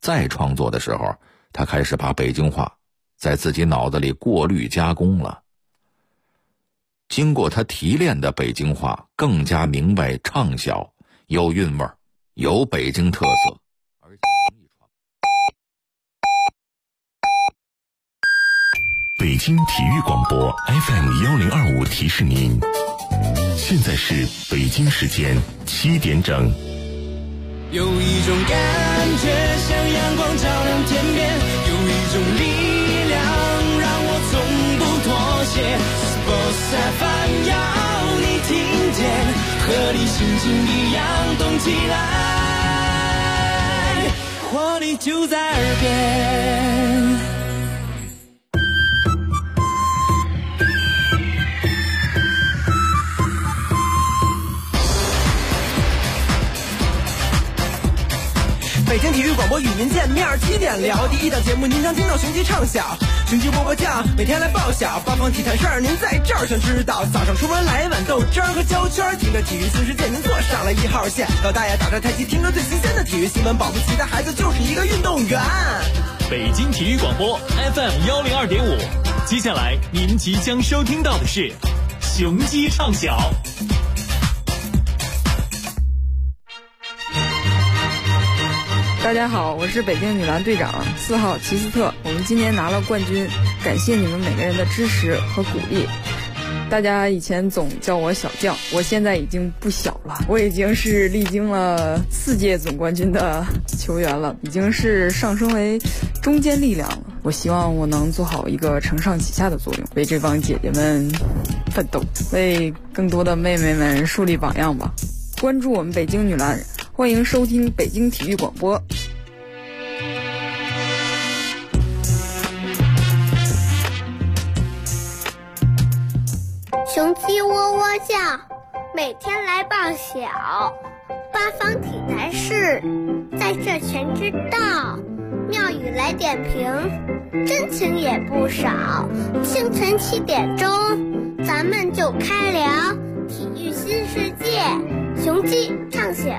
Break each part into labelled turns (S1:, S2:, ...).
S1: 再创作的时候，他开始把北京话在自己脑子里过滤加工了。经过他提炼的北京话更加明白畅销，有韵味，有北京特色，而且容易传。
S2: 北京体育广播 FM1025提示您，现在是北京时间7点整。
S3: 有一种感觉像阳光照亮天边，有一种力量让我从不妥协。Sports FM 要你听见，和你心情一样动起来，活力就在耳边。北京体育广播与您见面，7点聊第一档节目，您将听到雄鸡唱晓，雄鸡波波酱，每天来报晓，八方体坛事儿您在这儿全知道。早上出门来一碗豆汁儿和焦圈，听着体育新世界，您坐上了1号线。老大爷打着太极，听着最新鲜的体育新闻，保不齐的孩子就是一个运动员。
S4: 北京体育广播 FM102.5，接下来您即将收听到的是雄鸡唱晓。
S5: 大家好，我是北京女篮队长4号齐斯特，我们今年拿了冠军，感谢你们每个人的支持和鼓励。大家以前总叫我小将，我现在已经不小了，我已经是历经了4届总冠军的球员了，已经是上升为中坚力量了。我希望我能做好一个承上启下的作用，为这帮姐姐们奋斗，为更多的妹妹们树立榜样吧。关注我们北京女篮，欢迎收听北京体育广播。
S6: 雄鸡喔喔叫，每天来报晓，八方体坛事，在这全知道。妙语来点评，真情也不少。清晨7点钟，咱们就开聊体育新世界，雄鸡唱晓。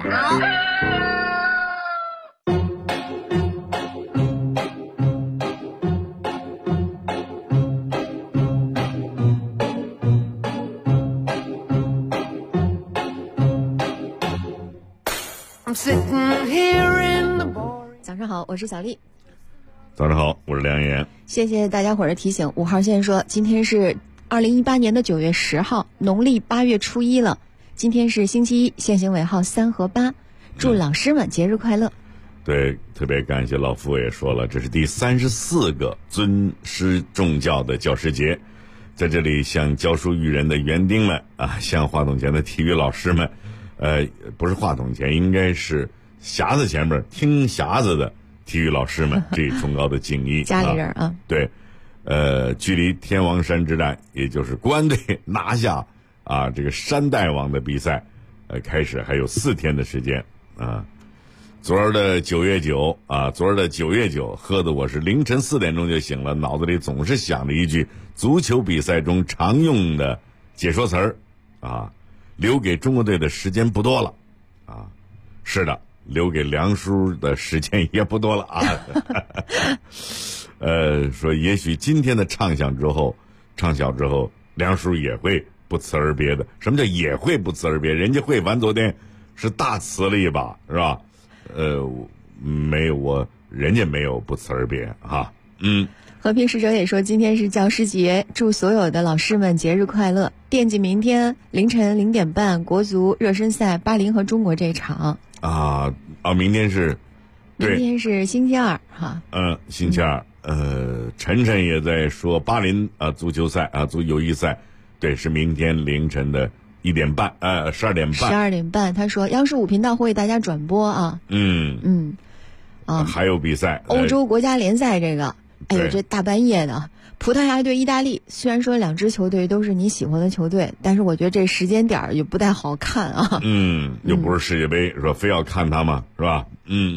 S7: 早上好，我是小丽。
S8: 早上好，我是梁岩。
S7: 谢谢大家伙儿的提醒。5号线说，今天是2018年的9月10号，农历8月初1了。今天是星期一，限行尾号3和8。祝老师们节日快乐。
S8: 对，特别感谢老傅也说了，这是第34个尊师重教的教师节，在这里向教书育人的园丁们啊，向话筒前的体育老师们，不是话筒前，应该是匣子前面听匣子的体育老师们，致以崇高的敬意。
S7: 家里人啊，
S8: 对，距离天王山之战，也就是国安队拿下这个山大王的比赛，开始还有4天的时间啊。昨儿的9月9，喝的我是凌晨4点钟就醒了，脑子里总是想着一句足球比赛中常用的解说词儿啊，留给中国队的时间不多了啊。是的，留给梁叔的时间也不多了啊。说也许今天的畅晓之后，梁叔也会不辞而别的。什么叫也会不辞而别？人家会完昨天是大辞了一把，是吧？没有人家没有不辞而别哈。
S7: 和平使者也说，今天是教师节，祝所有的老师们节日快乐。惦记明天凌晨0点半国足热身赛巴林和中国这场
S8: 明天是
S7: 星期二哈。
S8: 星期二。晨晨也在说巴林足球赛足友谊赛，对，是明天凌晨的1点半12点半。
S7: 12点半，他说央视5频道会为大家转播啊。
S8: 还有比赛，
S7: 欧洲国家联赛这个，这大半夜的，葡萄牙对意大利，虽然说2支球队都是你喜欢的球队，但是我觉得这时间点也不太好看啊。
S8: 又不是世界杯，说非要看他吗？是吧？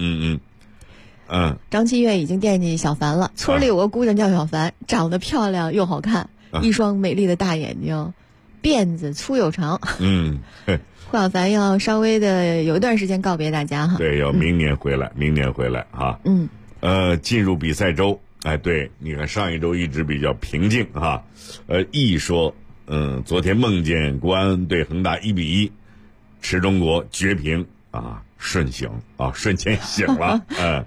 S7: 张馨月已经惦记小凡了。村里有个姑娘叫小凡，长得漂亮又好看，一双美丽的大眼睛，辫子粗又长。霍小凡要稍微的有一段时间告别大家哈。
S8: 对，要明年回来，哈。 进入比赛周，哎，对，你看上一周一直比较平静哈。易说，昨天梦见国安对恒大1-1，池中国绝平啊，瞬间醒了，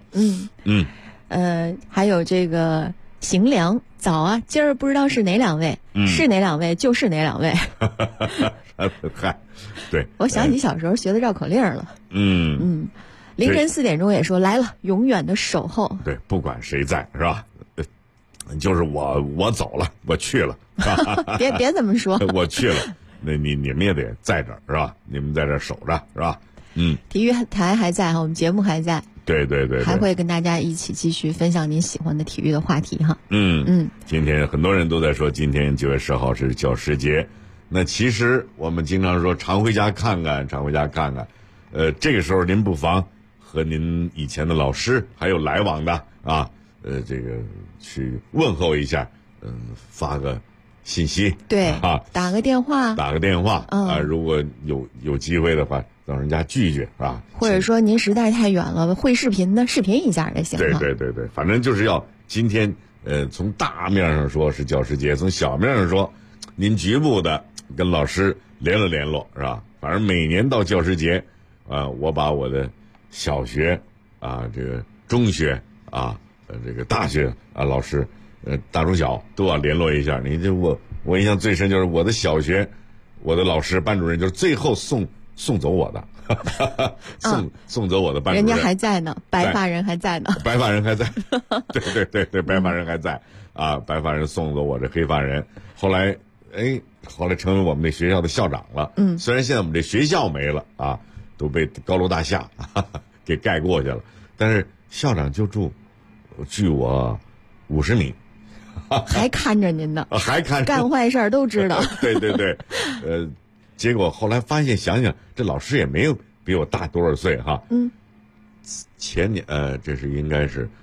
S7: 还有这个行良早啊，今儿不知道是哪两位，是哪两位就是哪两位。
S8: 嗨，对，
S7: 我想起小时候学的绕口令了。凌晨4点钟也说来了，永远的守候。
S8: 对，不管谁在是吧？就是我走了，我去了。
S7: 别这么说，
S8: 我去了。那你们也得在这儿是吧？你们在这儿守着是吧？
S7: 体育台还在哈，我们节目还在。
S8: 对，
S7: 还会跟大家一起继续分享您喜欢的体育的话题哈。
S8: 今天很多人都在说，今天9月10号是教师节。那其实我们经常说常回家看看，常回家看看。这个时候您不妨和您以前的老师还有来往的啊，这个去问候一下，发个信息，
S7: 对
S8: 啊，
S7: 打个电话
S8: 啊，如果有机会的话，让人家聚聚啊，
S7: 或者说您实在太远了，会视频的视频一下也行。
S8: 对，反正就是要今天从大面上说是教师节，从小面上说，您局部的跟老师联络是吧？反正每年到教师节，我把我的小学啊，这个中学啊，这个大学啊，老师，大中小都要联络一下。你这我印象最深就是我的小学，我的老师班主任就是最后送走我的，送走我的班主任，
S7: 人家还在呢，白发人还在呢，
S8: 白发人还在，对，白发人还在啊，白发人送走我这黑发人，后来成为我们那学校的校长了。虽然现在我们这学校没了啊，都被高楼大厦给盖过去了，但是校长就住距我50米，
S7: 还看着您呢，
S8: 还看着
S7: 干坏事都知道。
S8: 对，结果后来发现，想想这老师也没有比我大多少岁哈。前年这是应该是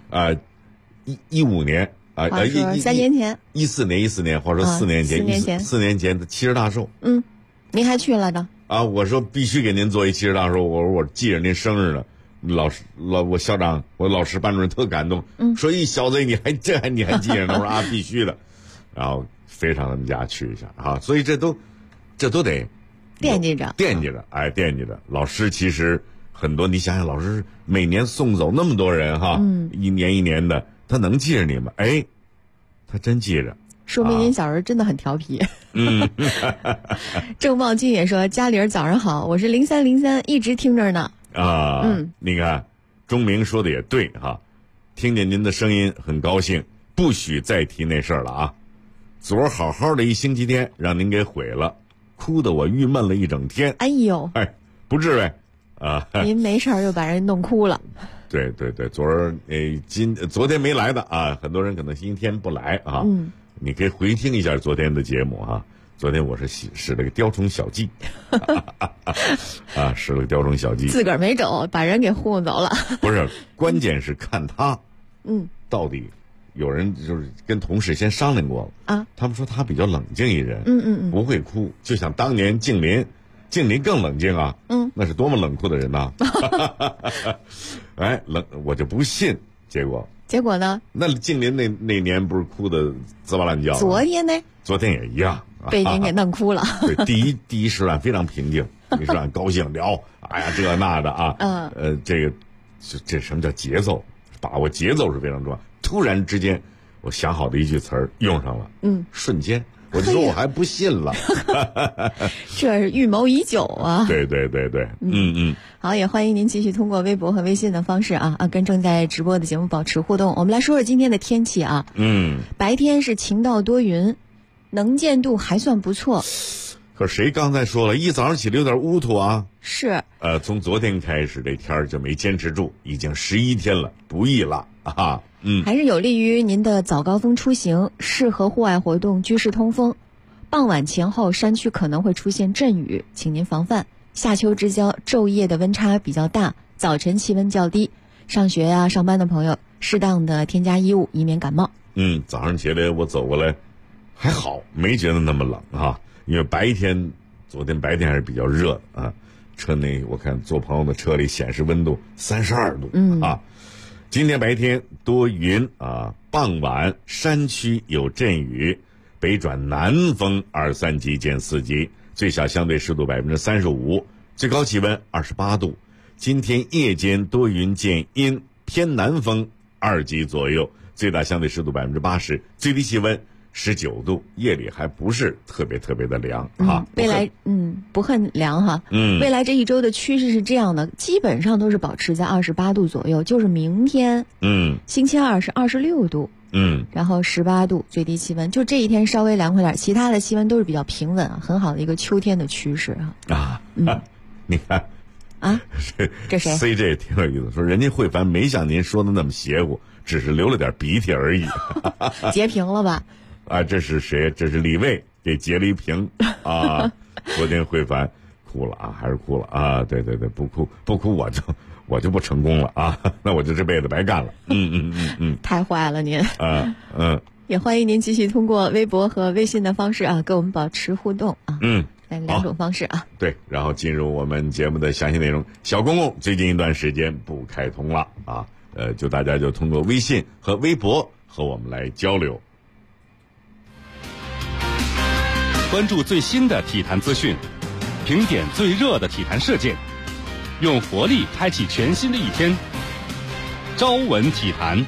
S8: 15年啊
S7: 3年前
S8: 14年，或者说4年前，4年前的70大寿。
S7: 您还去了的
S8: 啊？我说必须给您做一70大寿，我记着您生日呢。我校长，我老师班主任特感动，说一小子你还记着呢？我说啊，必须的，然后非常他们家去一下啊，所以这都得
S7: 惦记着，
S8: 惦记着。老师其实很多，你想想，老师每年送走那么多人哈，一年一年的，他能记着你吗？他真记着。
S7: 说明您小时候真的很调皮。郑茂金也说：“家里人早上好，我是0303，一直听着呢。”
S8: 你看，钟明说的也对哈，听见您的声音很高兴，不许再提那事儿了啊！昨儿好好的一星期天，让您给毁了，哭得我郁闷了一整天。
S7: 哎呦，
S8: 不至于啊！
S7: 您没事儿又把人弄哭了。
S8: 对，昨天没来的啊，很多人可能星期天不来啊。你可以回听一下昨天的节目哈。昨天我是使了个雕虫小技，使了个雕虫小技，
S7: 自个儿没走，把人给忽悠走了。
S8: 不是，关键是看他，到底有人就是跟同事先商量过了啊，他们说他比较冷静一人，不会哭，就像当年静林更冷静啊，那是多么冷酷的人呐！我就不信，结果呢？那静林那年不是哭的滋哇乱叫？昨天也一样。
S7: 被您给弄哭了。
S8: 对，第一时段非常平静，第一时段高兴聊，这那的啊，这什么叫节奏？把握节奏是非常重要。突然之间，我想好的一句词儿用上了，瞬间，我就说我还不信了。
S7: 这是预谋已久啊！
S8: 对，
S7: 好，也欢迎您继续通过微博和微信的方式跟正在直播的节目保持互动。我们来说说今天的天气啊，白天是晴到多云。能见度还算不错，
S8: 可谁刚才说了，一早上起来有点乌涂啊？
S7: 是，
S8: 从昨天开始这天儿就没坚持住，已经11天了，不易了啊。
S7: 还是有利于您的早高峰出行，适合户外活动，居室通风。傍晚前后山区可能会出现阵雨，请您防范。夏秋之交，昼夜的温差比较大，早晨气温较低，上学上班的朋友适当的添加衣物，以免感冒。
S8: 早上起来我走过来。还好，没觉得那么冷啊，因为昨天白天还是比较热的啊。车内我看坐朋友的车里显示温度32度啊。 今天白天多云啊，傍晚山区有阵雨，北转南风2、3级见4级，最小相对湿度35%，最高气温28度。今天夜间多云见阴，偏南风2级左右，最大相对湿度80%，最低气温19度，夜里还不是特别的凉啊。
S7: 未来不很凉哈。未来这一周的趋势是这样的，基本上都是保持在28度左右，就是明天星期二是26度，然后18度最低气温，就这一天稍微凉快点，其他的气温都是比较平稳啊，很好的一个秋天的趋势啊。
S8: 你看
S7: 啊，这谁
S8: CJ 挺有意思，说人家慧凡没像您说的那么邪乎，只是流了点鼻涕而已。
S7: 截屏了吧？
S8: 啊，这是谁？这是李卫给截了一屏啊！昨天慧凡哭了啊，还是哭了啊？对，不哭我就不成功了啊，那我就这辈子白干了。
S7: 太坏了您。也欢迎您继续通过微博和微信的方式啊，跟我们保持互动啊。2种方式啊。
S8: 对，然后进入我们节目的详细内容。小公共最近一段时间不开通了啊，就大家就通过微信和微博和我们来交流。
S9: 关注最新的体坛资讯，评点最热的体坛事件，用活力开启全新的一天。朝闻体坛。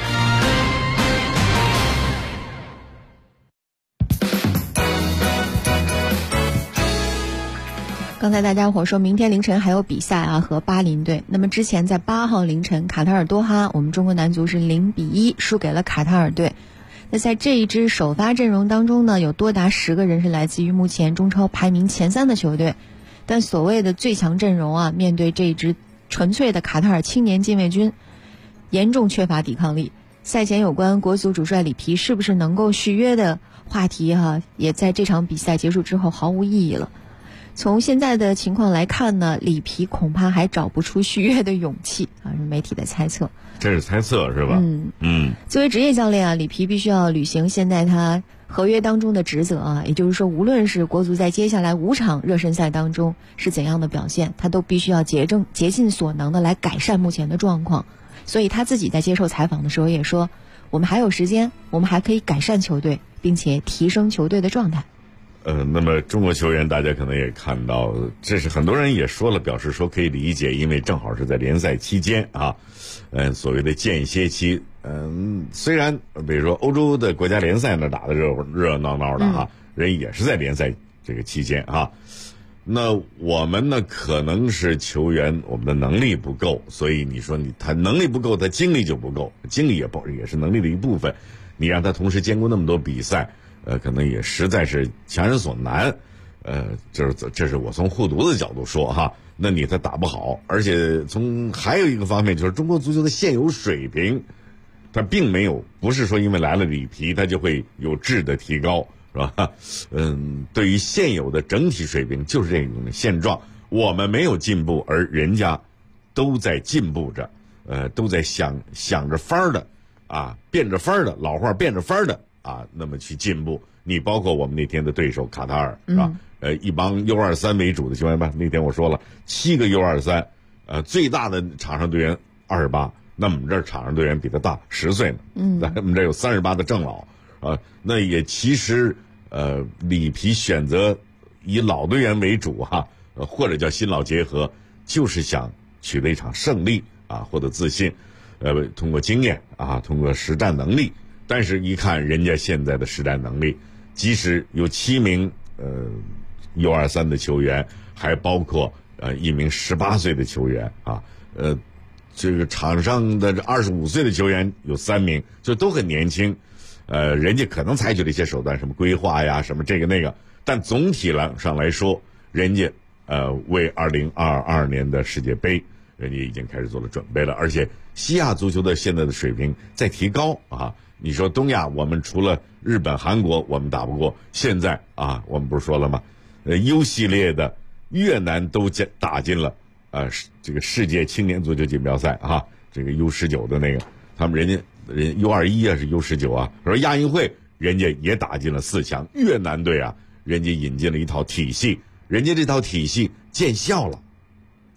S7: 刚才大家伙说明天凌晨还有比赛啊，和巴林队。那么之前在8号凌晨，卡塔尔多哈，我们中国男足是0-1输给了卡塔尔队。那在这一支首发阵容当中呢，有多达10个人是来自于目前中超排名前3的球队。但所谓的最强阵容啊，面对这一支纯粹的卡塔尔青年禁卫军，严重缺乏抵抗力。赛前有关国足主帅里皮是不是能够续约的话题也在这场比赛结束之后毫无意义了。从现在的情况来看呢，里皮恐怕还找不出续约的勇气啊，是媒体的猜测。
S8: 这是猜测是吧？
S7: 作为职业教练啊，里皮必须要履行现在他合约当中的职责啊，也就是说，无论是国足在接下来5场热身赛当中是怎样的表现，他都必须要竭尽所能的来改善目前的状况。所以他自己在接受采访的时候也说，我们还有时间，我们还可以改善球队，并且提升球队的状态。
S8: 那么中国球员大家可能也看到，这是很多人也说了，表示说可以理解，因为正好是在联赛期间啊，所谓的间歇期。虽然比如说欧洲的国家联赛那打得热闹闹的哈，人也是在联赛这个期间啊。那我们呢，可能是球员我们的能力不够，所以你说他能力不够，他精力就不够，精力也是能力的一部分。你让他同时兼顾那么多比赛，可能也实在是强人所难。这是我从护犊的角度说哈。那他打不好，而且还有一个方面就是中国足球的现有水平，它并没有不是说因为来了里皮它就会有质的提高，是吧？对于现有的整体水平就是这种现状，我们没有进步，而人家都在进步着，都在想着法儿的啊，变着法儿的，老话变着法儿的啊，那么去进步。你包括我们那天的对手卡塔尔，是吧？一帮 U23 为主的球员吧，那天我说了7个 U23，最大的场上队员28，那我们这儿场上队员比他大10岁呢，咱们这有38的正老，那也其实里皮选择以老队员为主哈，或者叫新老结合，就是想取得一场胜利啊，获得自信，通过经验啊，通过实战能力。但是一看人家现在的实战能力，即使有7名U23 的球员，还包括1名18岁的球员啊，这个场上的25岁的球员有3名，就都很年轻，人家可能采取了一些手段，什么规划呀，什么这个那个，但总体上来说，人家为2022年的世界杯，人家已经开始做了准备了，而且西亚足球的现在的水平在提高啊。你说东亚，我们除了日本、韩国我们打不过，现在啊，我们不是说了吗？U 系列的越南都打进了这个世界青年足球锦标赛啊，这个 U19 的那个，他们人家U21啊是 U19 啊，说亚运会人家也打进了4强，越南队啊，人家引进了一套体系，人家这套体系见效了，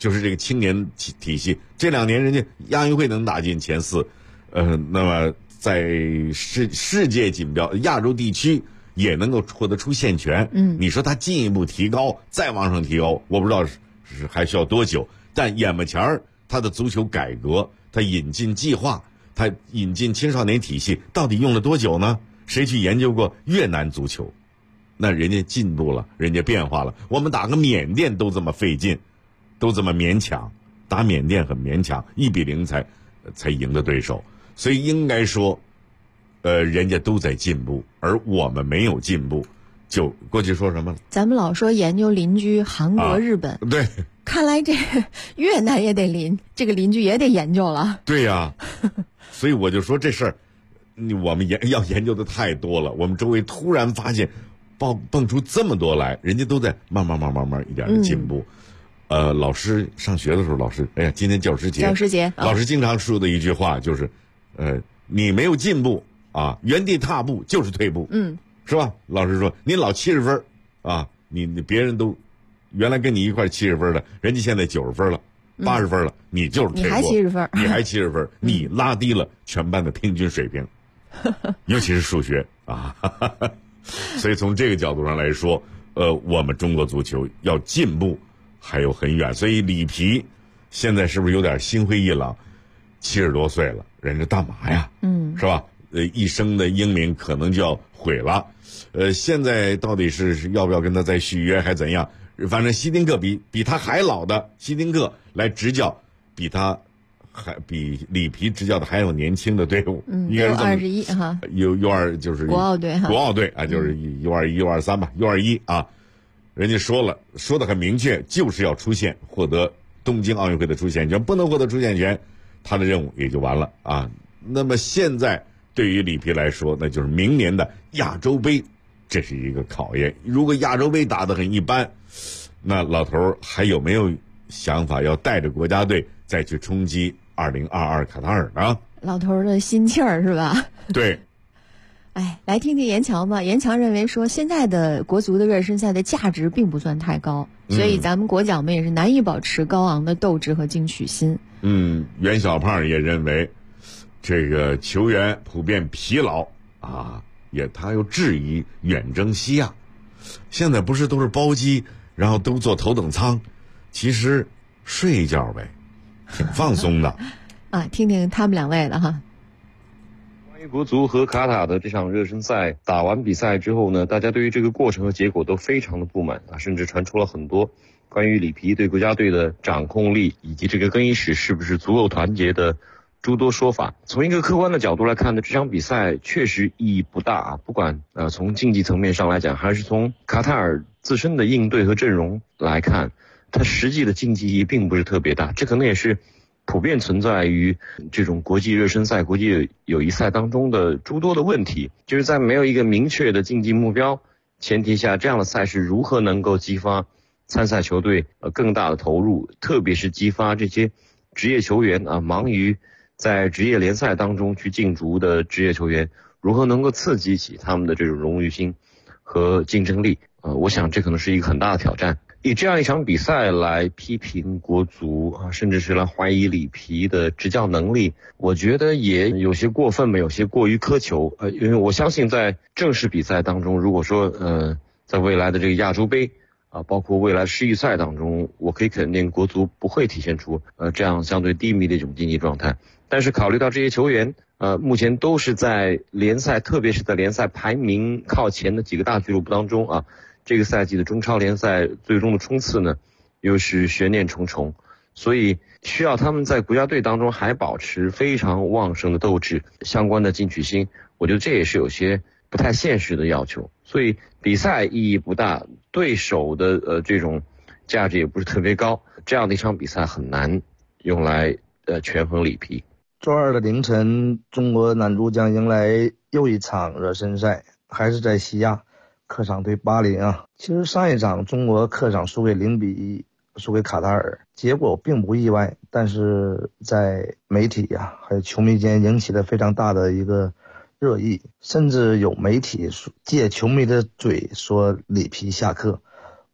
S8: 就是这个青年体系，这2年人家亚运会能打进前4，那么在世界锦标亚洲地区也能够获得出线权。你说他进一步提高，再往上提高，我不知道是还需要多久。但眼巴前他的足球改革，他引进计划，他引进青少年体系，到底用了多久呢？谁去研究过越南足球？那人家进步了，人家变化了。我们打个缅甸都这么费劲，都这么勉强，打缅甸很勉强，1-0才赢的对手。所以应该说，人家都在进步，而我们没有进步。就过去说什么了？
S7: 咱们老说研究邻居韩国、日本，
S8: 对，
S7: 看来这越南也得这个邻居也得研究了。
S8: 对呀，所以我就说这事儿，我们要研究的太多了。我们周围突然发现蹦出这么多来，人家都在慢慢一点的进步。老师上学的时候，老师，哎呀，今天教师节，老师经常说的一句话就是，你没有进步啊，原地踏步就是退步，是吧？老师说你老70分啊，你别人都原来跟你一块70分的，人家现在90分了，80分了，你就是退步，你还70分，你拉低了全班的平均水平，尤其是数学啊。所以从这个角度上来说，我们中国足球要进步还有很远。所以里皮现在是不是有点心灰意冷？70多岁了，人家干嘛呀？是吧？一生的英名可能就要毁了。现在到底是要不要跟他再续约还怎样？反正希丁克比他还老的希丁克来执教，比里皮执教的还有年轻的队伍，应该是
S7: 21哈
S8: ，U2就是
S7: 国奥队
S8: 啊，就是 U21 U23 吧，U21啊，人家说的很明确，就是要出线，获得东京奥运会的出线权，不能获得出线权，他的任务也就完了啊。那么现在对于里皮来说，那就是明年的亚洲杯，这是一个考验。如果亚洲杯打得很一般，那老头还有没有想法要带着国家队再去冲击2022卡塔尔呢？
S7: 老头的心气儿是吧？
S8: 对。
S7: 哎，来听听严强吧。严强认为说，现在的国足的热身赛的价值并不算太高，所以咱们国脚们也是难以保持高昂的斗志和进取心。
S8: 袁小胖也认为，这个球员普遍疲劳啊，他又质疑远征西亚。现在不是都是包机，然后都坐头等舱，其实睡一觉呗，挺放松的。
S7: 啊，听听他们2位的哈。
S10: 关于国足和卡塔的这场热身赛打完比赛之后呢，大家对于这个过程和结果都非常的不满啊，甚至传出了很多关于里皮对国家队的掌控力以及这个更衣室是不是足够团结的诸多说法。从一个客观的角度来看呢，这场比赛确实意义不大啊，不管从竞技层面上来讲，还是从卡塔尔自身的应对和阵容来看，它实际的竞技意义并不是特别大。这可能也是普遍存在于这种国际热身赛、国际友谊赛当中的诸多的问题，就是在没有一个明确的竞技目标前提下，这样的赛事如何能够激发参赛球队更大的投入，特别是激发这些职业球员忙于在职业联赛当中去竞逐的职业球员，如何能够刺激起他们的这种荣誉心和竞争力。我想这可能是一个很大的挑战。以这样一场比赛来批评国足甚至是来怀疑里皮的执教能力，我觉得也有些过分，有些过于苛求。因为我相信在正式比赛当中，如果说在未来的这个亚洲杯包括未来世预赛当中，我可以肯定国足不会体现出这样相对低迷的一种竞技状态。但是考虑到这些球员目前都是在联赛，特别是在联赛排名靠前的几个大俱乐部当中这个赛季的中超联赛最终的冲刺呢，又是悬念重重，所以需要他们在国家队当中还保持非常旺盛的斗志，相关的进取心，我觉得这也是有些不太现实的要求。所以比赛意义不大，对手的这种价值也不是特别高，这样的一场比赛很难用来权衡里皮。
S11: 周二的凌晨，中国男足将迎来又一场热身赛，还是在西亚。客场对巴林其实上一场中国客场输给0-1，输给卡塔尔，结果并不意外，但是在媒体还有球迷间引起了非常大的一个热议，甚至有媒体借球迷的嘴说里皮下课。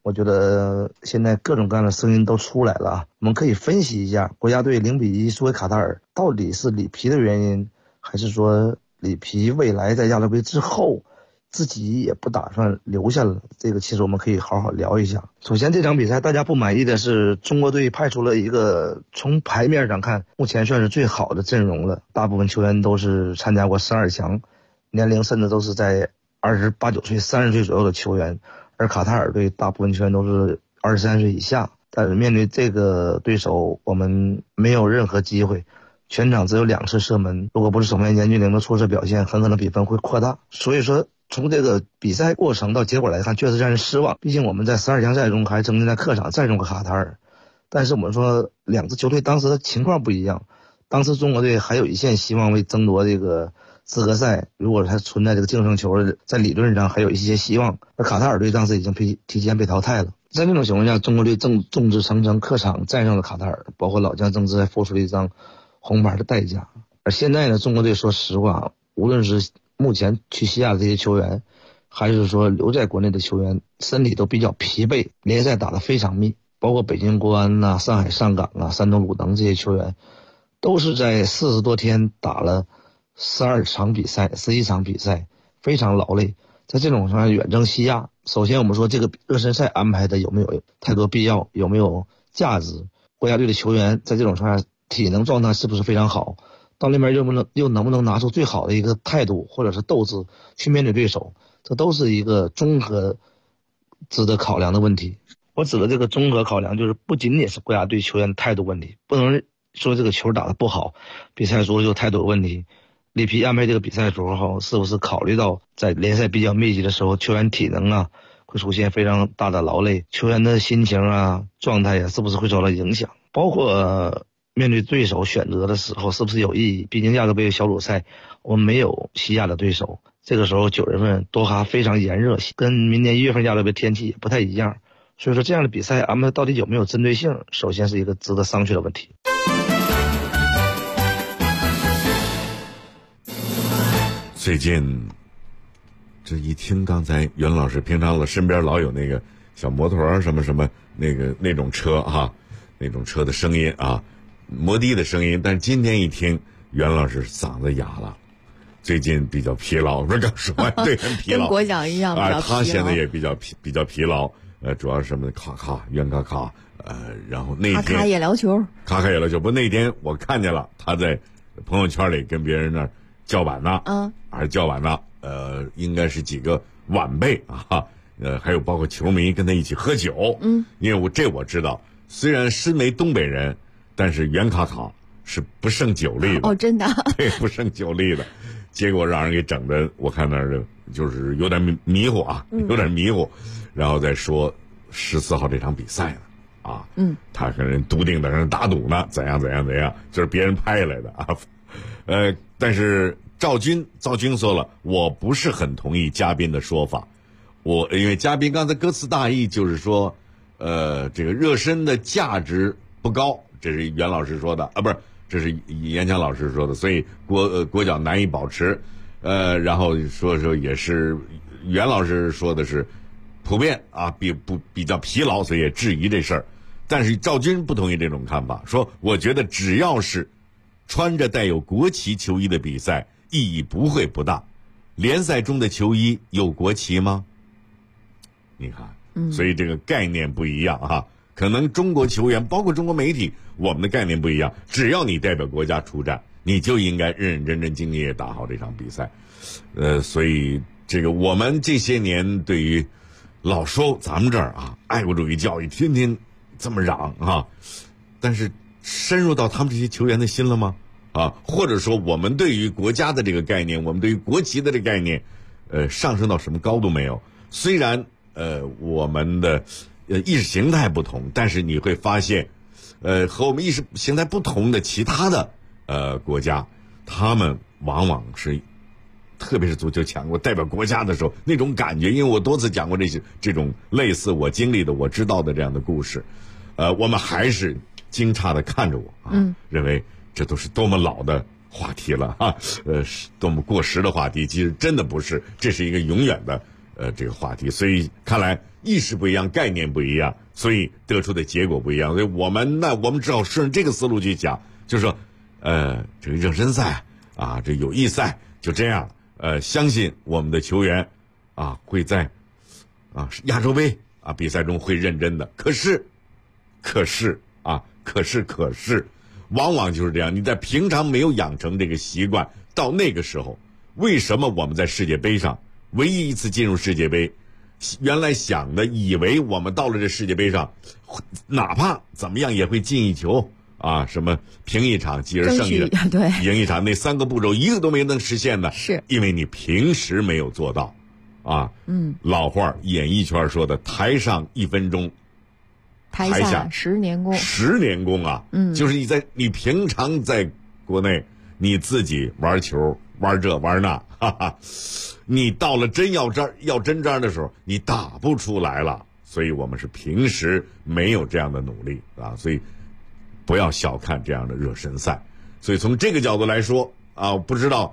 S11: 我觉得现在各种各样的声音都出来了啊，我们可以分析一下国家队0-1输给卡塔尔，到底是里皮的原因，还是说里皮未来在亚洲杯之后自己也不打算留下了？这个其实我们可以好好聊一下。首先这场比赛大家不满意的是中国队派出了一个从牌面上看目前算是最好的阵容了，大部分球员都是参加过12强，年龄甚至都是在28、29岁、30岁左右的球员，而卡塔尔队大部分球员都是23岁以下。但是面对这个对手，我们没有任何机会，全场只有2次射门，如果不是守门员严俊凌的出色表现，很可能比分会扩大。所以说从这个比赛过程到结果来看，确实让人失望。毕竟我们在12强赛中还曾经在客场战胜过卡塔尔，但是我们说两支球队当时的情况不一样，当时中国队还有一线希望为争夺这个资格赛，如果还存在这个净胜球，在理论上还有一些希望。而卡塔尔队当时已经提前被淘汰了。在这种情况下，中国队众志成城客场战胜了卡塔尔，包括老将郑智还付出了一张红牌的代价。而现在呢，中国队说实话，无论是目前去西亚的这些球员，还是说留在国内的球员，身体都比较疲惫，联赛打得非常密，包括北京国安啊、上海上港啊、山东鲁能这些球员，都是在40多天打了12场比赛、11场比赛，非常劳累。在这种情况下远征西亚，首先我们说这个热身赛安排的有没有太多必要，有没有价值？国家队的球员在这种情况下体能状态是不是非常好？到那边又能不能拿出最好的一个态度或者是斗志去面对对手？这都是一个综合值得考量的问题。我指的这个综合考量，就是不仅仅是国家队球员的态度问题，不能说这个球打得不好，比赛中就态度有问题。里皮安排这个比赛的时候，是不是考虑到在联赛比较密集的时候，球员体能啊会出现非常大的劳累，球员的心情啊状态啊是不是会受到影响？包括面对对手选择的时候是不是有意义？毕竟亚洲杯小组赛我们没有西亚的对手，这个时候9月份多哈非常炎热，跟明年1月份亚洲杯天气也不太一样，所以说这样的比赛安排到底有没有针对性，首先是一个值得商榷的问题。
S8: 最近这一听刚才袁老师平常身边老有那个小摩托什么什么那种车啊，那种车的声音啊，摩的的声音，但今天一听袁老师嗓子哑了，最近比较疲劳，不是刚说完对，很疲劳，
S7: 跟国脚一样啊，
S8: 他现在也比较疲劳，主要是什么咔咔袁咔咔，然后那天
S7: 咔咔也聊球，
S8: 不那天我看见了他在朋友圈里跟别人那儿叫板呢，还是叫板呢，应该是几个晚辈啊，还有包括球迷跟他一起喝酒，因为我知道，虽然身为东北人，但是袁卡卡是不胜酒力的，
S7: 真的，
S8: 对，不胜酒力的，结果让人给整的，我看那儿就是有点迷糊啊，有点迷糊，然后再说14号这场比赛呢，啊，他跟人笃定的跟人打赌呢，怎样，就是别人拍来的啊。但是赵军说了，我不是很同意嘉宾的说法。因为嘉宾刚才歌词大意就是说，这个热身的价值不高，这是袁老师说的啊，不是，这是严强老师说的，所以国脚难以保持。然后说也是袁老师说的是普遍啊比较疲劳，所以也质疑这事儿。但是赵军不同意这种看法，说我觉得只要是穿着带有国旗球衣的比赛意义不会不大，联赛中的球衣有国旗吗？你看，所以这个概念不一样啊，可能中国球员包括中国媒体我们的概念不一样，只要你代表国家出战，你就应该认认真真地打好这场比赛。所以这个我们这些年对于老说咱们这儿啊爱国主义教育天天这么嚷啊，但是深入到他们这些球员的心了吗？啊，或者说我们对于国家的这个概念，我们对于国旗的这个概念，上升到什么高度没有？虽然我们的意识形态不同，但是你会发现，和我们意识形态不同的其他的国家，他们往往是，特别是足球强国代表国家的时候那种感觉，因为我多次讲过这种类似我经历的我知道的这样的故事，我们还是惊诧的看着我啊，认为这都是多么老的话题了啊，多么过时的话题，其实真的不是，这是一个永远的这个话题。所以看来意识不一样，概念不一样，所以得出的结果不一样。所以我们只好顺着这个思路去讲，就是说，这个热身赛啊，这友谊赛就这样，相信我们的球员啊会在亚洲杯比赛中会认真的。可是，往往就是这样，你在平常没有养成这个习惯，到那个时候，为什么我们在世界杯上唯一一次进入世界杯，原来以为我们到了这世界杯上，哪怕怎么样也会进一球啊，什么平一场继而胜一场，
S7: 对，
S8: 赢一场，那3个步骤一个都没能实现的，
S7: 是
S8: 因为你平时没有做到啊。老话演艺圈说的，台上1分钟，
S7: 台下10年功
S8: ，10年功啊。就是你平常在国内你自己玩球玩这玩那，你到了真要真章的时候，你打不出来了。所以我们是平时没有这样的努力啊，所以不要小看这样的热身赛。所以从这个角度来说啊，不知道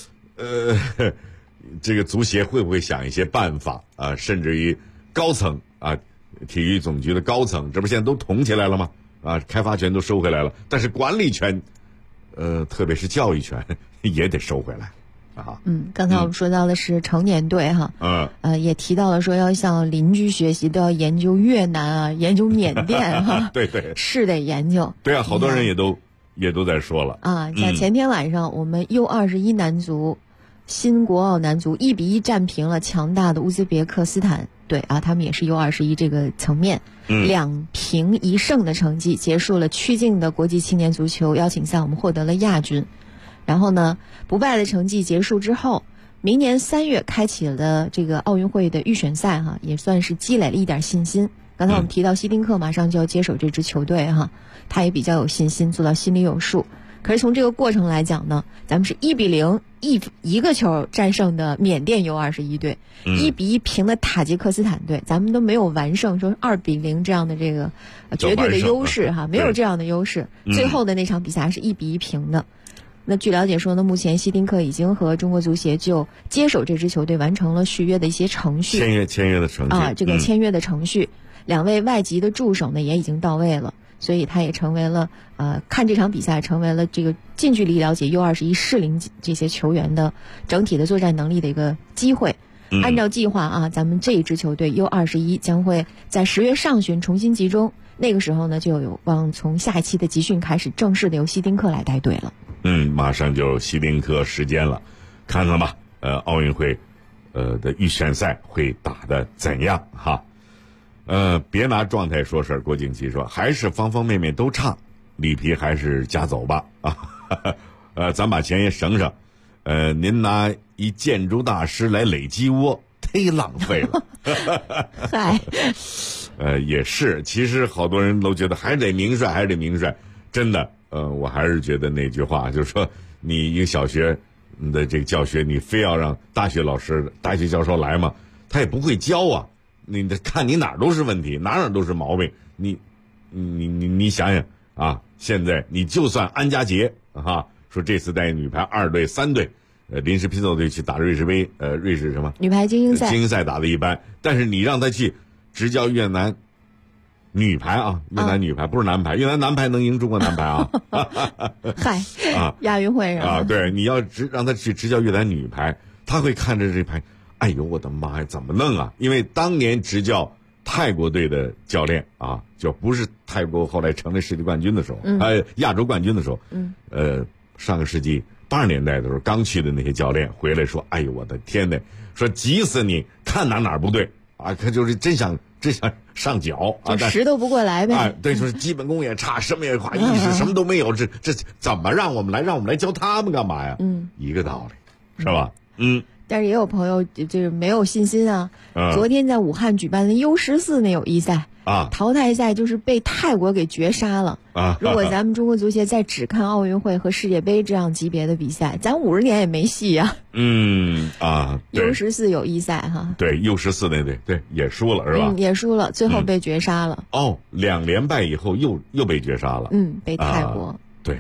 S8: 这个足协会不会想一些办法啊，甚至于高层啊，体育总局的高层，这不现在都统起来了吗？啊，开发权都收回来了，但是管理权，特别是教育权也得收回来。
S7: 刚才我们说到的是成年队哈，也提到了说要向邻居学习，都要研究越南啊，研究缅甸哈，
S8: 对对，
S7: 是得研究。
S8: 对啊，好多人也都在说了
S7: 啊。像前天晚上我们U21男足新国奥男足1-1战平了强大的乌兹别克斯坦队啊，他们也是U21这个层面，2平1胜的成绩结束了曲靖的国际青年足球邀请赛，我们获得了亚军。然后呢，不败的成绩结束之后，明年3月开启了这个奥运会的预选赛哈，也算是积累了一点信心。刚才我们提到希丁克马上就要接手这支球队哈，他也比较有信心，做到心里有数。可是从这个过程来讲呢，咱们是1-0一个球战胜的缅甸U21队，1-1平的塔吉克斯坦队，咱们都没有完胜，说2-0这样的这个绝对的优势哈，没有这样的优势。最后的那场比赛还是1-1平的。那据了解说呢，目前希丁克已经和中国足协就接手这支球队完成了续约的一些程序，
S8: 签约的程序
S7: 这个签约的程序，2位外籍的助手呢也已经到位了，所以他也成为了看这场比赛成为了这个近距离了解U21适龄这些球员的整体的作战能力的一个机会。按照计划啊，咱们这一支球队U21将会在10月上旬重新集中，那个时候呢就有望从下一期的集训开始正式的由希丁克来带队了。
S8: 马上就希丁克时间了，看看吧，奥运会的预选赛会打得怎样哈？别拿状态说事儿。郭景琦说，还是方方面面都差，里皮还是加走吧啊！咱把钱也省省。您拿一建筑大师来垒鸡窝，忒浪费了。
S7: 嗨，
S8: 也是，其实好多人都觉得还是得名帅，还是得名帅，真的。我还是觉得那句话，就是说，你一个小学的这个教学，你非要让大学教授来嘛，他也不会教啊。你看你哪儿都是问题，哪都是毛病。你想想啊，现在你就算安家杰说这次带女排2队、3队，临时拼凑队去打瑞士杯，瑞士什么
S7: 女排精英赛，
S8: 精英赛打得一般，但是你让他去执教越南女排啊，越南女排不是男排，越南男排能赢中国男排啊？
S7: 嗨亚运会
S8: 啊，对，你要让他去执教越南女排，他会看着这排，哎呦我的妈呀，怎么弄啊？因为当年执教泰国队的教练啊，就不是泰国后来成了世界冠军的时候，亚洲冠军的时候，上个世纪80年代的时候，刚去的那些教练回来说，哎呦我的天哪，说急死你，看哪不对啊，可就是真想上脚啊，
S7: 石头不过来呗。
S8: 对，说是基本功也差，什么也垮，意识什么都没有，这怎么让我们来教他们干嘛呀？一个道理，是吧？
S7: 但是也有朋友就是没有信心啊。昨天在武汉举办的U14那友谊赛淘汰赛就是被泰国给绝杀了如果咱们中国足协再只看奥运会和世界杯这样级别的比赛，咱50年也没戏呀。U14友谊赛哈，
S8: 对 U14那对也输了是吧？
S7: 也输了，最后被绝杀了。
S8: 2连败以后又被绝杀了。
S7: 被泰国。
S8: 对。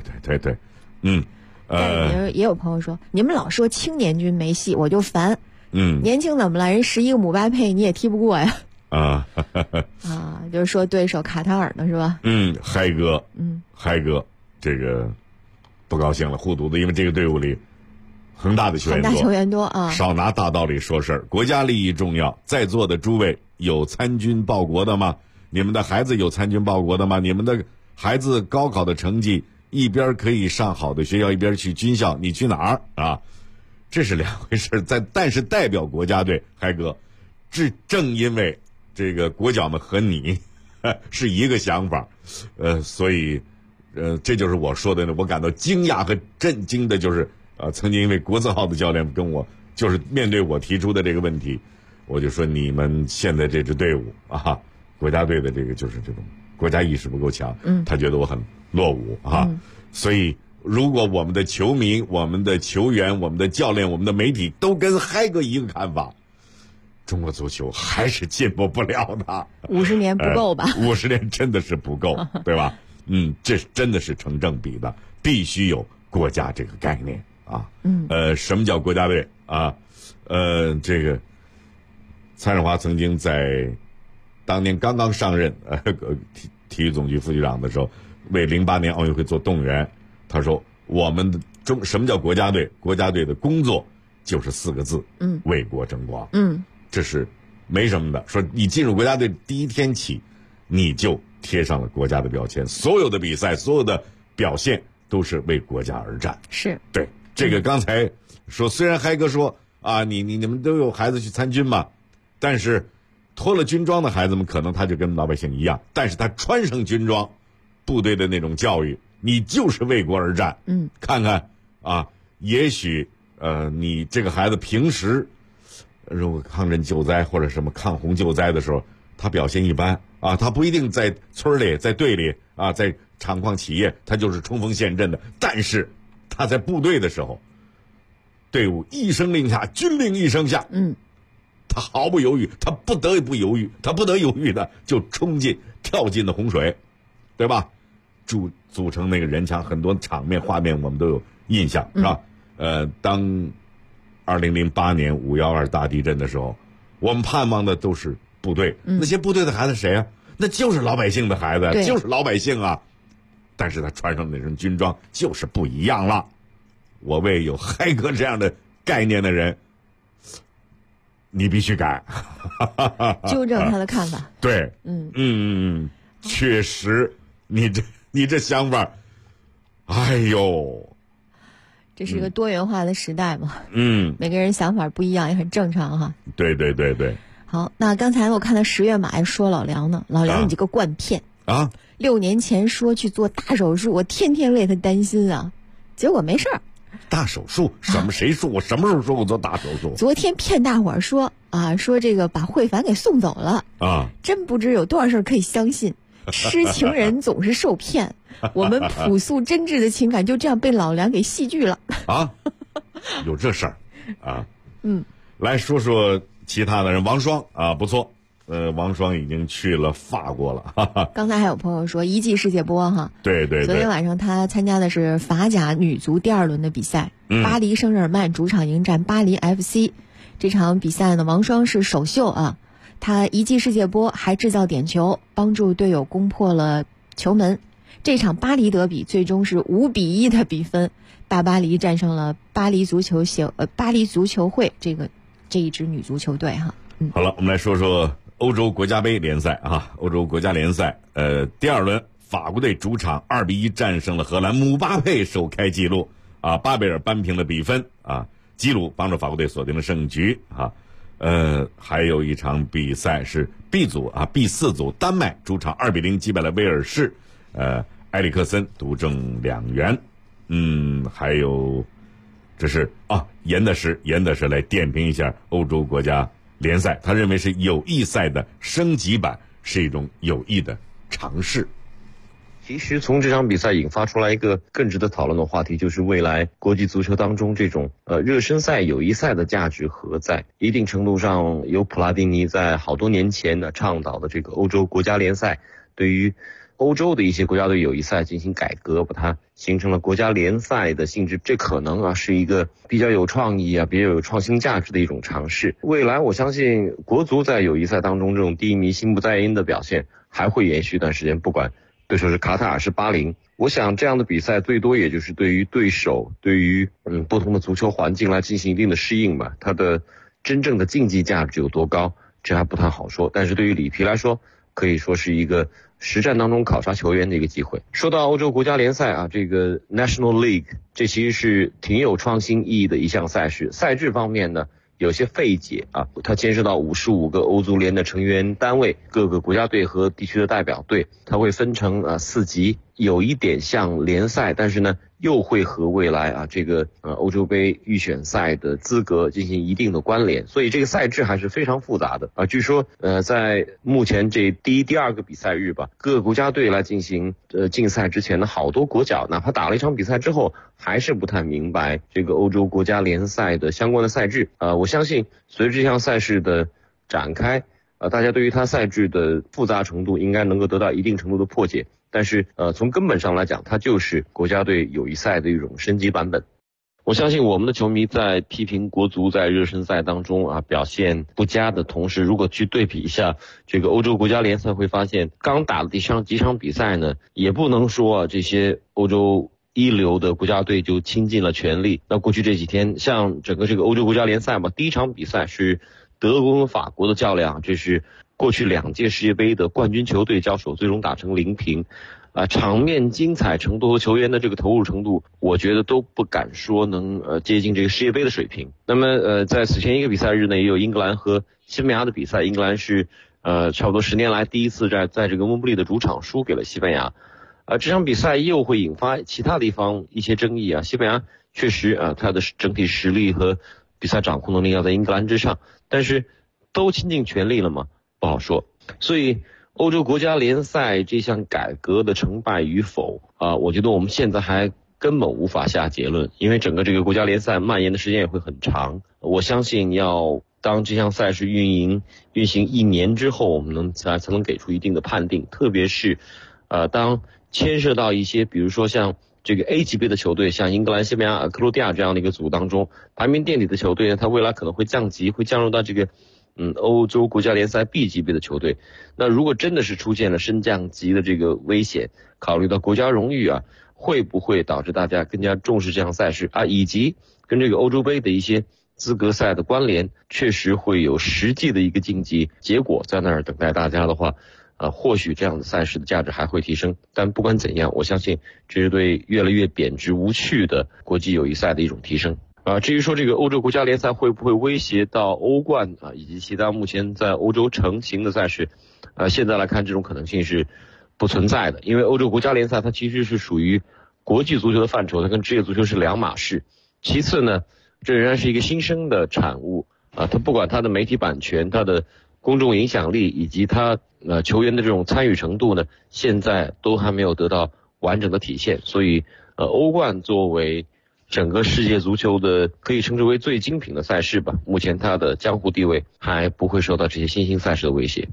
S7: 但是也有朋友说，你们老说青年军没戏，我就烦。年轻怎么了？人11个姆巴佩你也踢不过呀。
S8: 啊，
S7: 就是说对手卡塔尔的是吧？
S8: 嗨哥，这个不高兴了，护犊子，因为这个队伍里恒大的球员多啊，少拿大道理说事儿，国家利益重要。在座的诸位有参军报国的吗？你们的孩子有参军报国的吗？你们的孩子高考的成绩一边可以上好的学校，一边去军校，你去哪儿啊？这是两回事。但是代表国家队，嗨哥，正因为这个国脚们和你是一个想法，所以这就是我说的呢，我感到惊讶和震惊的，就是曾经因为国字号的教练跟我就是面对我提出的这个问题，我就说你们现在这支队伍啊，国家队的这个就是这种国家意识不够强，他觉得我很落伍啊，所以如果我们的球迷、我们的球员、我们的教练、我们的媒体都跟嗨哥一个看法，中国足球还是进步不了的。
S7: 50年不够吧
S8: ？50年真的是不够，对吧？这真的是成正比的，必须有国家这个概念啊。什么叫国家队啊？这个蔡振华曾经在当年刚刚上任体育总局副局长的时候，为08年奥运会做动员。他说：“我们的什么叫国家队？国家队的工作就是4个字，为国争光。这是没什么的。说你进入国家队第一天起，你就贴上了国家的标签，所有的比赛、所有的表现都是为国家而战。
S7: 是
S8: 对这个刚才说，虽然嗨哥说啊，你们都有孩子去参军嘛，但是脱了军装的孩子们，可能他就跟老百姓一样，但是他穿上军装，部队的那种教育。”你就是为国而战，看看啊，也许你这个孩子平时如果抗震救灾或者什么抗洪救灾的时候，他表现一般啊，他不一定在村里、在队里啊，在厂矿企业，他就是冲锋陷阵的。但是他在部队的时候，队伍一声令下，军令一声下，他毫不犹豫，他不得犹豫的就跳进了洪水，对吧？组成那个人墙，很多场面画面我们都有印象，是吧？当2008年5.12大地震的时候，我们盼望的都是部队，那些部队的孩子谁啊？那就是老百姓的孩子，就是老百姓啊。但是他穿上那身军装就是不一样了。我为有嗨哥这样的概念的人，你必须改，
S7: 纠正他的看法。
S8: 对，确实，你这想法，哎呦，
S7: 这是一个多元化的时代嘛。每个人想法不一样也很正常哈。
S8: 对。
S7: 好，那刚才我看到10月码还说老梁呢，老梁你这个惯骗
S8: 啊
S7: ！6年前说去做大手术，我天天为他担心啊，结果没事儿。
S8: 大手术谁说我什么时候说我做大手术？
S7: 昨天骗大伙儿说这个把慧凡给送走了
S8: 啊，
S7: 真不知有多少事儿可以相信。痴情人总是受骗，我们朴素真挚的情感就这样被老梁给戏剧了
S8: 啊！有这事儿啊？来说说其他的人，王霜啊，不错，王霜已经去了法国了。哈哈，
S7: 刚才还有朋友说一季世界波哈，
S8: 对，
S7: 昨天晚上他参加的是法甲女足第2轮的比赛，巴黎圣日耳曼主场迎战巴黎 FC。这场比赛呢，王霜是首秀啊。他一记世界波，还制造点球，帮助队友攻破了球门。这场巴黎德比最终是5-1的比分，大巴黎战胜了巴黎足球会这一支女足球队哈。
S8: 好了，我们来说说欧洲国家杯联赛啊，欧洲国家联赛第2轮，法国队主场2-1战胜了荷兰，姆巴佩首开纪录啊，巴贝尔扳平了比分啊，基鲁帮助法国队锁定了胜局啊。还有一场比赛是 B 组啊 ，B4 组，丹麦主场2-0击败了威尔士，埃里克森独挣2元。还有，这是严的是来点评一下欧洲国家联赛，他认为是友谊赛的升级版，是一种友谊的尝试。
S10: 其实从这场比赛引发出来一个更值得讨论的话题，就是未来国际足球当中这种热身赛、友谊赛的价值何在？一定程度上，有普拉蒂尼在好多年前呢倡导的这个欧洲国家联赛，对于欧洲的一些国家队友谊赛进行改革，把它形成了国家联赛的性质，这可能是一个比较有创意比较有创新价值的一种尝试。未来我相信国足在友谊赛当中这种低迷心不在焉的表现还会延续一段时间，不管对手是卡塔尔是巴林，我想这样的比赛最多也就是对于对手对于不同的足球环境来进行一定的适应吧，它的真正的竞技价值有多高这还不太好说，但是对于里皮来说可以说是一个实战当中考察球员的一个机会。说到欧洲国家联赛这个 National League 这其实是挺有创新意义的一项赛事，赛制方面呢有些费解它牵涉到55个欧足联的成员单位，各个国家队和地区的代表队，它会分成4级，有一点像联赛，但是呢又会和未来这个欧洲杯预选赛的资格进行一定的关联，所以这个赛制还是非常复杂的据说在目前这第二个比赛日吧，各个国家队来进行竞赛之前的好多国脚哪怕打了一场比赛之后还是不太明白这个欧洲国家联赛的相关的赛制我相信随着这项赛事的展开大家对于它赛制的复杂程度应该能够得到一定程度的破解，但是从根本上来讲它就是国家队友谊赛的一种升级版本。我相信我们的球迷在批评国足在热身赛当中表现不佳的同时，如果去对比一下这个欧洲国家联赛，会发现刚打的几场比赛呢，也不能说这些欧洲一流的国家队就倾尽了全力。那过去这几天像整个这个欧洲国家联赛嘛，第一场比赛是德国跟法国的较量，这是过去2届世界杯的冠军球队交手，最终打成0平场面精彩程度和球员的这个投入程度，我觉得都不敢说能接近这个世界杯的水平。那么在此前一个比赛日呢，也有英格兰和西班牙的比赛，英格兰是差不多10年来第一次在这个温布利的主场输给了西班牙这场比赛又会引发其他地方一些争议西班牙确实他的整体实力和比赛掌控能力要在英格兰之上，但是都倾尽全力了吗？不好说。所以欧洲国家联赛这项改革的成败与否我觉得我们现在还根本无法下结论，因为整个这个国家联赛蔓延的时间也会很长。我相信要当这项赛事运行1年之后，我们才能给出一定的判定，特别是当牵涉到一些比如说像这个 A 级别的球队，像英格兰、西班牙、克罗地亚这样的一个组当中，排名垫底的球队呢，它未来可能会降级，会降入到这个欧洲国家联赛 B 级别的球队。那如果真的是出现了升降级的这个危险，考虑到国家荣誉会不会导致大家更加重视这项赛事以及跟这个欧洲杯的一些资格赛的关联，确实会有实际的一个竞技结果在那儿等待大家的话或许这样的赛事的价值还会提升。但不管怎样，我相信这是对越来越贬值无趣的国际友谊赛的一种提升至于说这个欧洲国家联赛会不会威胁到欧冠以及其他目前在欧洲成型的赛事现在来看这种可能性是不存在的，因为欧洲国家联赛它其实是属于国际足球的范畴，它跟职业足球是两码事。其次呢，这仍然是一个新生的产物它不管它的媒体版权、它的公众影响力以及它球员的这种参与程度呢，现在都还没有得到完整的体现。所以欧冠作为整个世界足球的可以称之为最精品的赛事吧，目前它的江湖地位还不会受到这些新兴赛事的威胁。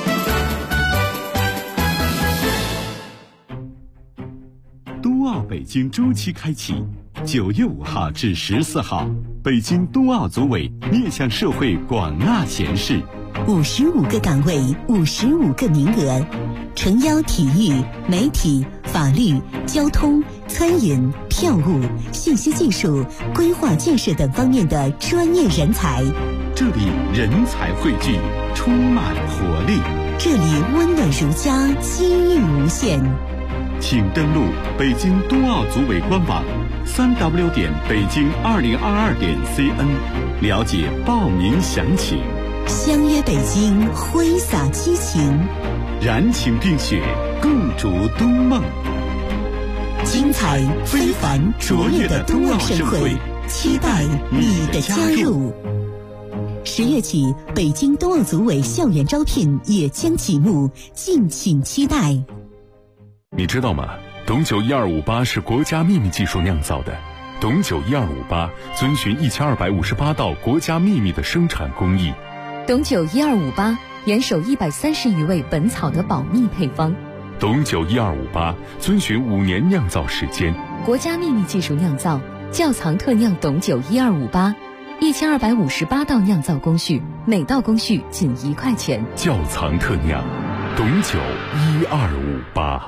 S2: 冬奥北京周期开启，9月5号至14号，北京冬奥组委面向社会广纳贤士，55个岗位，55个名额，诚邀体育、媒体、法律、交通、餐饮、票务、信息技术、规划建设等方面的专业人才。这里人才汇聚，充满活力；这里温暖如家，机遇无限。请登录北京冬奥组委官网3w 点北京2022点 cn 了解报名详情。相约北京，挥洒激情，燃情并雪，共筑冬梦。精彩非凡卓越的冬奥盛会，期待你的加入。10月起，北京冬奥组委校园招聘也将启幕，敬请期待。
S9: 你知道吗？董酒1258是国家秘密技术酿造的。董酒1258遵循1258道国家秘密的生产工艺。
S12: 董酒1258严守130余味本草的保密配方， 董酒1258遵循5年酿造时间，
S13: 国家秘密技术酿造，窖藏特酿董酒1258，1258道酿造工序，每道工序仅1块钱。
S12: 窖藏特酿董酒1258。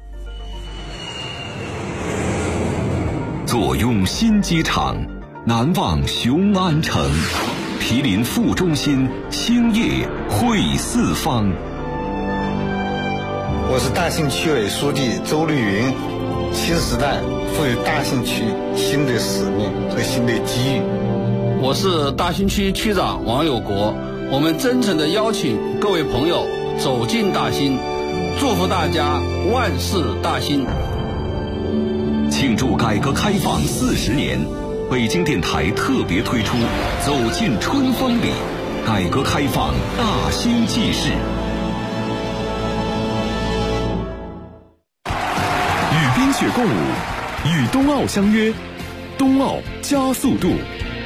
S2: 坐拥新机场，难忘雄安城，毗邻副中心，兴业汇四方。
S14: 我是大兴区委书记周绿云。新时代赋予大兴区新的使命和新的机遇。
S15: 我是大兴区区长王有国，我们真诚地邀请各位朋友走进大兴，祝福大家万事大兴。
S2: 庆祝改革开放40年，北京电台特别推出《走进春风里》，改革开放大兴纪事。
S12: 与冰雪共舞，与冬奥相约，冬奥加速度。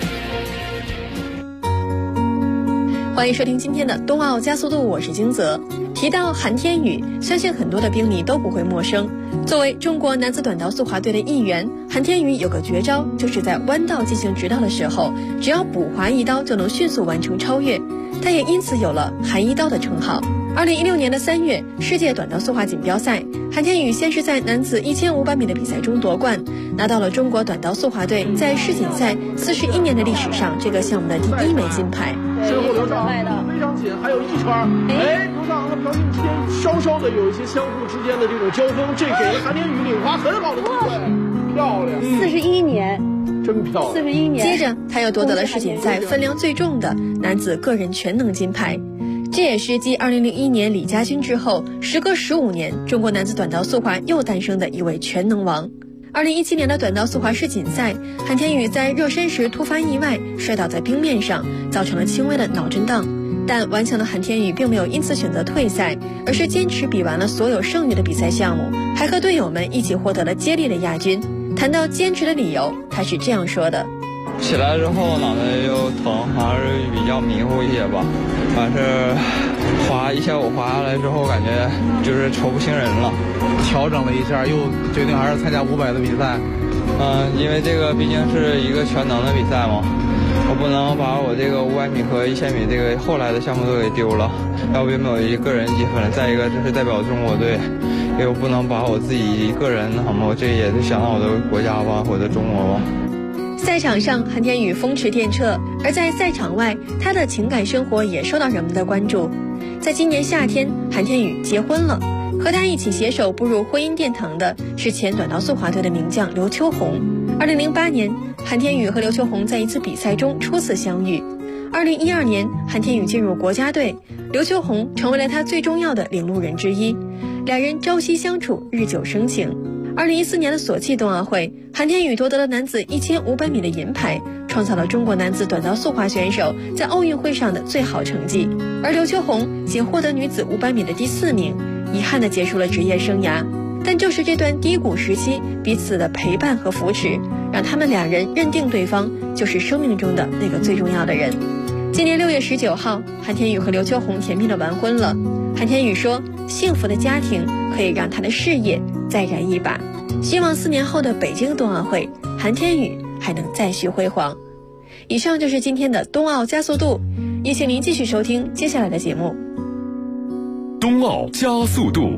S16: 欢迎收听今天的冬奥加速度，我是金泽。提到韩天宇，相信很多的冰迷都不会陌生。作为中国男子短道速滑队的一员，韩天宇有个绝招，就是在弯道进行直道的时候，只要补滑一刀就能迅速完成超越。他也因此有了韩一刀的称号。2016年的3月，世界短道速滑锦标赛，韩天宇先是在男子1500米的比赛中夺冠，拿到了中国短道速滑队在世锦赛41年的历史上这个项目的第1枚金牌。
S17: 身后刘畅非常紧，还有一圈，刘畅和朴俊之间稍稍的有一些相互之间的这种交锋，这给了韩天宇领滑很好的机会，漂亮
S18: ，41年。
S17: 真漂亮
S18: ，41年。
S16: 接着，他又夺得了世锦赛分量最重的男子个人全能金牌。这也是继2001年李佳军之后，时隔15年，中国男子短道速滑又诞生的一位全能王。2017年的短道速滑世锦赛，韩天宇在热身时突发意外，摔倒在冰面上，造成了轻微的脑震荡。但顽强的韩天宇并没有因此选择退赛，而是坚持比完了所有剩余的比赛项目，还和队友们一起获得了接力的亚军。谈到坚持的理由，他是这样说的：
S19: 起来之后脑袋又疼，还是比较迷糊一些吧。但是滑一下午滑下来之后，感觉就是抽不清人了。
S20: 调整了一下，又决定还是参加500的比赛。
S19: 因为这个毕竟是一个全能的比赛嘛，我不能把我这个500米和1000米这个后来的项目都给丢了，要不就没有一个人积分。再一个，这是代表中国队。又不能把我自己一个人，我这也是想到我的国家吧，我的中国吧。
S16: 赛场上，韩天宇风驰电掣，而在赛场外，他的情感生活也受到人们的关注。在今年夏天，韩天宇结婚了，和他一起携手步入婚姻殿堂的是前短道速滑队的名将刘秋红。2008年，韩天宇和刘秋红在一次比赛中初次相遇。2012年，韩天宇进入国家队，刘秋红成为了他最重要的领路人之一。两人朝夕相处，日久生情。2014年的索契冬奥会，韩天宇夺得了男子1500米的银牌，创造了中国男子短道速滑选手在奥运会上的最好成绩。而刘秋红仅获得女子500米的第4名，遗憾地结束了职业生涯。但就是这段低谷时期，彼此的陪伴和扶持，让他们两人认定对方就是生命中的那个最重要的人。今年6月19号，韩天宇和刘秋红甜蜜地完婚了。韩天宇说，幸福的家庭可以让他的事业再燃一把，希望4年后的北京冬奥会，韩天宇还能再续辉煌。以上就是今天的冬奥加速度，也请您继续收听接下来的节目。
S12: 冬奥加速度。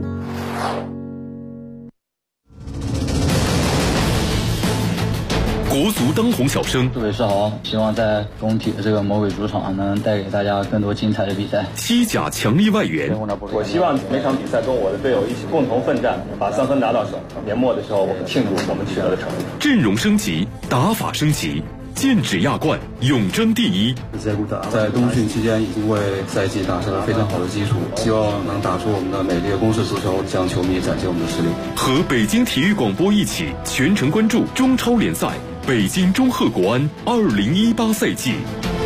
S12: 国足当红小生，
S21: 祝伟世豪，希望在工体的这个魔鬼主场能带给大家更多精彩的比赛。
S12: 西甲强力外援，
S22: 我希望每场比赛跟我的队友一起共同奋战，把3分拿到手。年末的时候，我们庆祝我们取得的成绩。
S12: 阵容升级，打法升级，剑指亚冠，永争第一。
S23: 在冬训期间已经为赛季打下了非常好的基础，希望能打出我们的美丽的攻势足球，向球迷展现我们的实力。
S12: 和北京体育广播一起全程关注中超联赛。北京中赫国安2018赛季。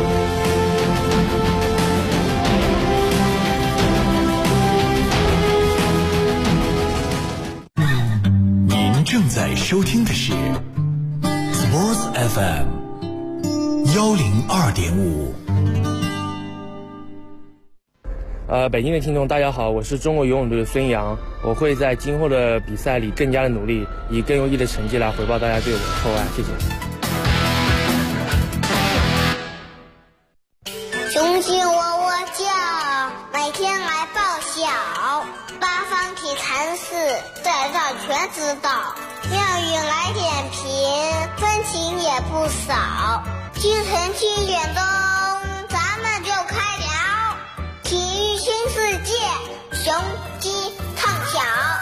S2: 您正在收听的是 Sports FM 102.5。
S1: 北京的听众大家好，我是中国游泳队的孙杨，我会在今后的比赛里更加的努力，以更优异的成绩来回报大家对我的厚爱，谢谢。
S6: 雄心窝窝叫，每天来报晓，八方体坛事，在这全知道。妙语来点评，分情也不少。清晨7点钟，咱们就开聊体育新世界，雄鸡唱晓。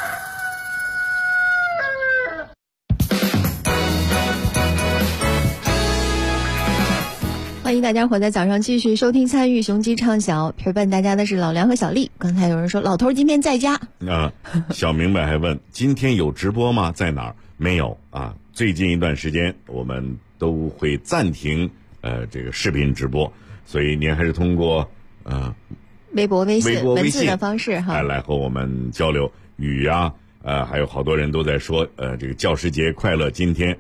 S7: 欢迎大家伙在早上继续收听参与雄鸡唱晓，陪伴大家的是老梁和小丽。刚才有人说老头今天在家
S8: 啊，小明白还问今天有直播吗？在哪儿？没有啊，最近一段时间我们都会暂停这个视频直播，所以您还是通过
S7: 微博、微信文字的方式哈
S8: 来和我们交流。雨啊，还有好多人都在说这个教师节快乐。今天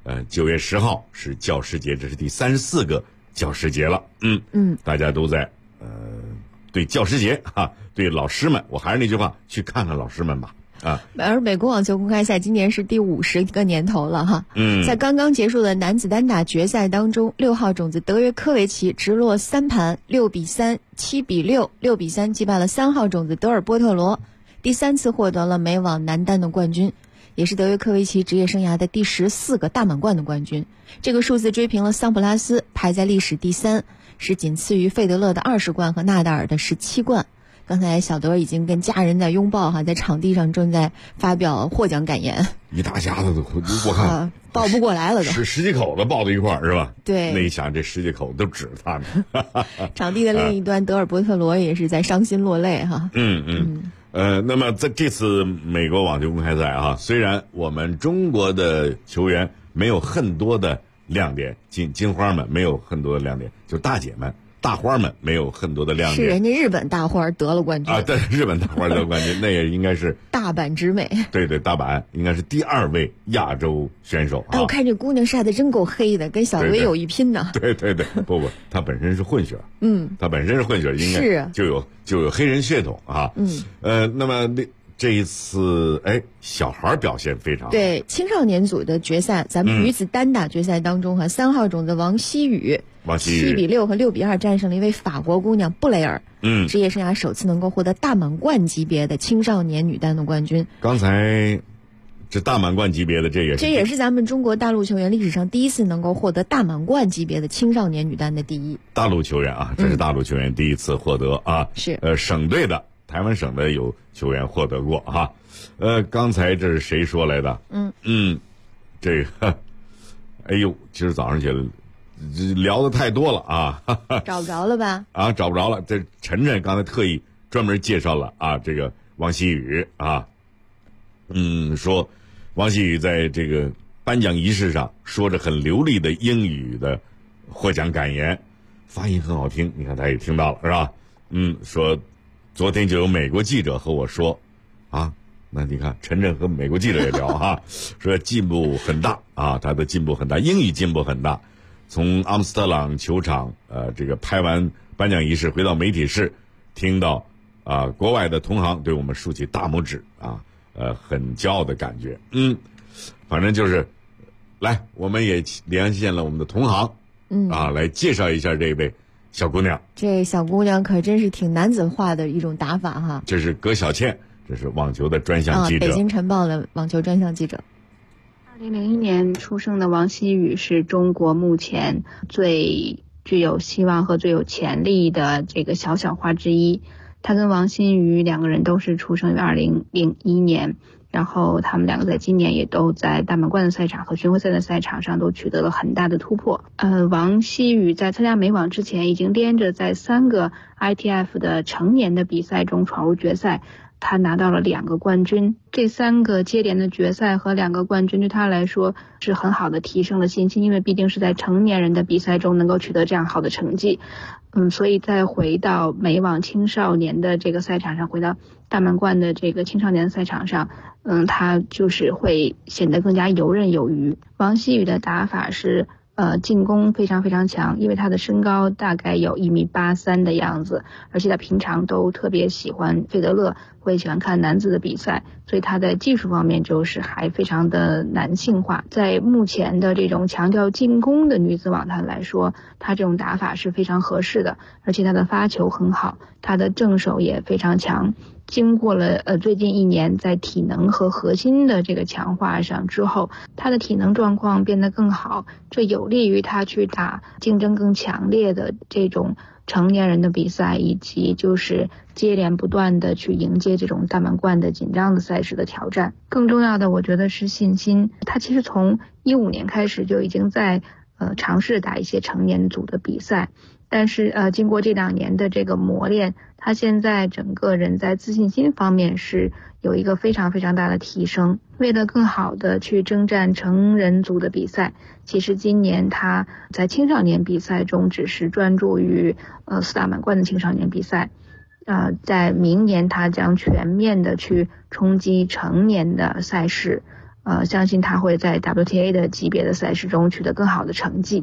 S8: 9月10号是教师节，这是第34个教师节了。大家都在对教师节对老师们，我还是那句话，去看看老师们吧。
S7: 而美国网球公开赛今年是第50个年头了哈。在刚刚结束的男子单打决赛当中，6号种子德约科维奇直落3盘6比3、7比6、6比3击败了3号种子德尔波特罗，第3次获得了美网男单的冠军，也是德约科维奇职业生涯的第14个大满贯的冠军。这个数字追平了桑普拉斯，排在历史第3，是仅次于费德勒的20冠和纳达尔的17冠。刚才小德已经跟家人在拥抱在场地上正在发表获奖感言，
S8: 一大家子都我看
S7: 抱不过来了，都
S8: 十几口子抱在一块儿是吧？
S7: 对，
S8: 那一想这10几口都指他们。
S7: 场地的另一端，德尔波特罗也是在伤心落泪哈。
S8: 那么在这次美国网球公开赛虽然我们中国的球员没有很多的亮点，金花们没有很多的亮点，就大姐们。大花们没有很多的亮点，
S7: 是人家日本大花得了冠军
S8: 对，日本大花得了冠军，那也应该是
S7: 大阪直美。
S8: 对，大阪应该是第2位亚洲选手。
S7: 我看这姑娘晒得真够黑的，跟小维有一拼呢。
S8: 对，不，她本身是混血，她本身是混血，应该
S7: 是
S8: 就有黑人血统啊。那么这一次小孩表现非常好。
S7: 对，青少年组的决赛，咱们女子单打决赛当中3号种子王希雨7比6和6比2战胜了一位法国姑娘布雷尔，职业生涯首次能够获得大满贯级别的青少年女单的冠军。
S8: 刚才这大满贯级别的这也
S7: 是咱们中国大陆球员历史上第一次能够获得大满贯级别的青少年女单的第一。
S8: 大陆球员这是大陆球员第一次获得
S7: 是
S8: 省队的台湾省的有球员获得过刚才这是谁说来的？这个今儿早上起来聊的太多了
S7: 找不着了吧？
S8: 找不着了。这晨晨刚才特意专门介绍了这个王希雨说王希雨在这个颁奖仪式上说着很流利的英语的获奖感言，发音很好听，你看他也听到了是吧？说昨天就有美国记者和我说那你看晨晨和美国记者也聊说进步很大他的进步很大，英语进步很大。从阿姆斯特朗球场这个拍完颁奖仪式回到媒体室，听到国外的同行对我们竖起大拇指很骄傲的感觉。反正就是来我们也连线了我们的同行来介绍一下这位小姑娘。
S7: 这小姑娘可真是挺男子化的一种打法
S8: 这是葛小倩，这是网球的专项记者，
S7: 北京晨报的网球专项记者。
S3: 2001年出生的王希雨是中国目前最具有希望和最有潜力的这个小花之一。她跟王欣瑜2个人都是出生于2001年，然后他们2个在今年也都在大满贯的赛场和巡回赛的赛场上都取得了很大的突破。王希雨在参加美网之前已经连着在3个 ITF 的成年的比赛中闯入决赛，他拿到了2个冠军。这3个接连的决赛和2个冠军对他来说是很好的提升了信心，因为毕竟是在成年人的比赛中能够取得这样好的成绩。所以再回到美网青少年的这个赛场上，回到大满贯的这个青少年的赛场上，他就是会显得更加游刃有余。王希雨的打法是进攻非常非常强，因为他的身高大概有1.83米的样子，而且他平常都特别喜欢费德勒，会喜欢看男子的比赛，所以他在技术方面就是还非常的男性化。在目前的这种强调进攻的女子网坛来说，他这种打法是非常合适的，而且他的发球很好，他的正手也非常强。经过了最近1年在体能和核心的这个强化上之后，他的体能状况变得更好，这有利于他去打竞争更强烈的这种成年人的比赛，以及就是接连不断的去迎接这种大满贯的紧张的赛事的挑战。更重要的我觉得是信心，他其实从15年开始就已经在尝试打一些成年组的比赛，但是经过这2年的这个磨练，他现在整个人在自信心方面是有一个非常非常大的提升。为了更好的去征战成人组的比赛，其实今年他在青少年比赛中只是专注于4大满贯的青少年比赛，在明年他将全面的去冲击成年的赛事，相信他会在 WTA 的级别的赛事中取得更好的成绩。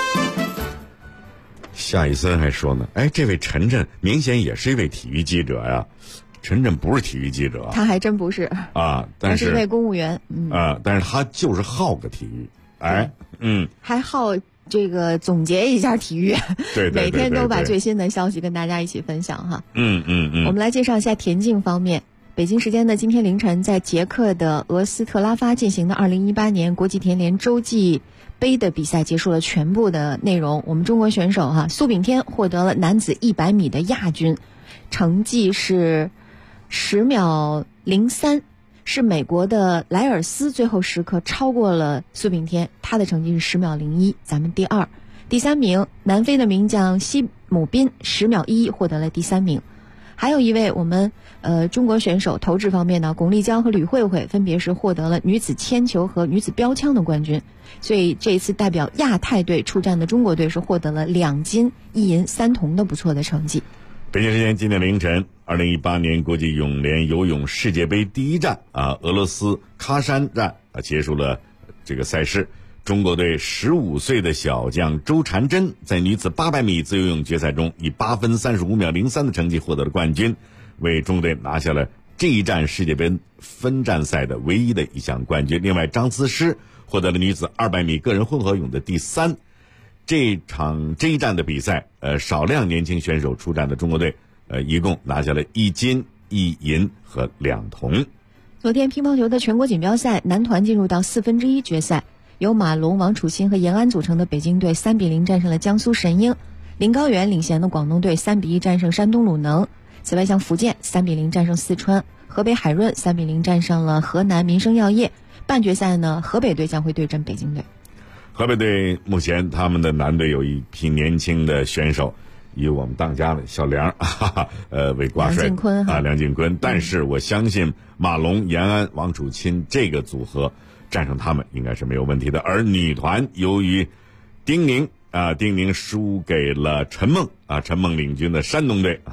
S8: 夏以森还说呢，这位陈震明显也是一位体育记者呀。陈震不是体育记者，
S7: 他还真不是
S8: 啊，但是
S7: 他是一位公务员，
S8: 但是他就是好个体育，
S7: 还好这个总结一下体育，
S8: 对，
S7: 每天都把最新的消息跟大家一起分享哈。
S8: 我
S7: 们来介绍一下田径方面。北京时间的今天凌晨，在捷克的俄斯特拉发进行的2018年国际田联洲际杯的比赛结束了全部的内容。我们中国选手苏炳添获得了男子100米的亚军，成绩是10秒03，是美国的莱尔斯最后时刻超过了苏炳添，他的成绩是10秒01，咱们第2。第3名，南非的名将西姆宾10秒11获得了第3名。还有一位我们中国选手投掷方面呢，巩立姣和吕慧慧分别是获得了女子铅球和女子标枪的冠军，所以这一次代表亚太队出战的中国队是获得了2金1银3铜的不错的成绩。
S8: 北京时间今天凌晨，2018年国际泳联游泳世界杯第1站俄罗斯喀山站结束了这个赛事。中国队15岁的小将周婵珍在女子800米自由泳决赛中以8分35秒03的成绩获得了冠军，为中国队拿下了这一站世界杯分站赛的唯一的一项冠军。另外，张思诗获得了女子200米个人混合泳的第3。这一站的比赛，少量年轻选手出战的中国队，一共拿下了1金1银和2铜。
S7: 昨天乒乓球的全国锦标赛男团进入到1/4决赛。由马龙、王楚钦和延安组成的北京队3-0战胜了江苏神鹰，林高远领衔的广东队3-1战胜山东鲁能。此外，像福建3-0战胜四川，河北海润3-0战胜了河南民生药业。半决赛呢，河北队将会对阵北京队。
S8: 河北队目前他们的男队有一批年轻的选手，以我们当家的小梁为挂帅梁靖昆，但是我相信马龙、延安、王楚钦这个组合战胜他们应该是没有问题的。而女团由于丁宁输给了陈梦领军的山东队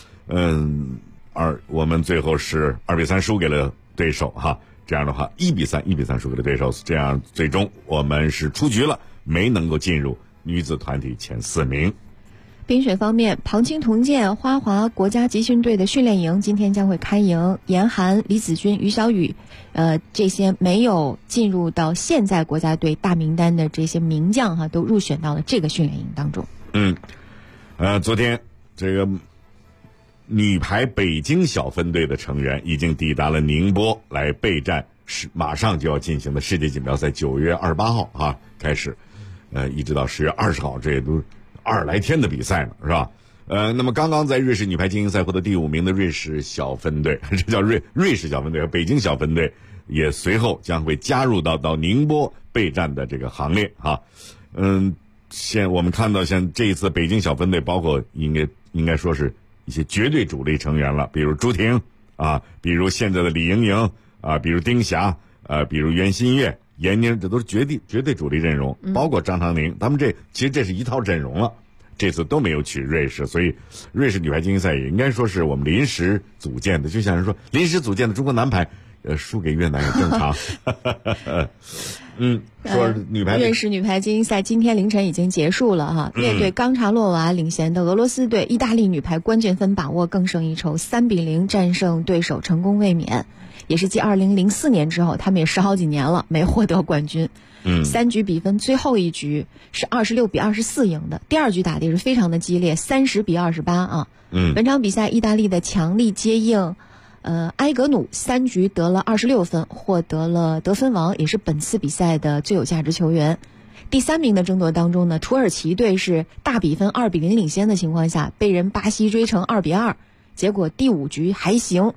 S8: 我们最后是2-3输给了对手这样的话1-3输给了对手，这样最终我们是出局了，没能够进入女子团体前4名。
S7: 冰雪方面，庞青铜剑花滑国家集训队的训练营今天将会开营，严寒、李子君、于小雨这些没有进入到现在国家队大名单的这些名将都入选到了这个训练营当中。
S8: 昨天这个女排北京小分队的成员已经抵达了宁波来备战马上就要进行的世界锦标赛，9月28号开始，一直到10月20号，这也都20来天的比赛呢，是吧？那么刚刚在瑞士女排精英赛获得第5名的瑞士小分队，这叫瑞士小分队和北京小分队，也随后将会加入到宁波备战的这个行列我们看到像这一次北京小分队，包括应该说是一些绝对主力成员了，比如朱婷比如现在的李盈莹比如丁霞比如袁心玥、闫妮，这都是绝对主力阵容，包括张常宁，他们其实这是一套阵容了。这次都没有去瑞士，所以瑞士女排精英赛也应该说是我们临时组建的，就像是说临时组建的中国男排输给越南也正常。说女排
S7: 越式女排精英赛今天凌晨已经结束了哈。面对冈察洛娃领衔的俄罗斯队，意大利女排关键分把握更胜一筹，3-0战胜对手，成功卫冕。也是继2004年之后，他们也10好几年了没获得冠军。3局比分，最后一局是26-24赢的。第二局打的也是非常的激烈，30-28啊。本场比赛意大利的强力接应，埃格努3局得了26分，获得了得分王，也是本次比赛的最有价值球员。第3名的争夺当中呢，土耳其队是大比分2-0领先的情况下，被人巴西追成2-2，结果第5局还行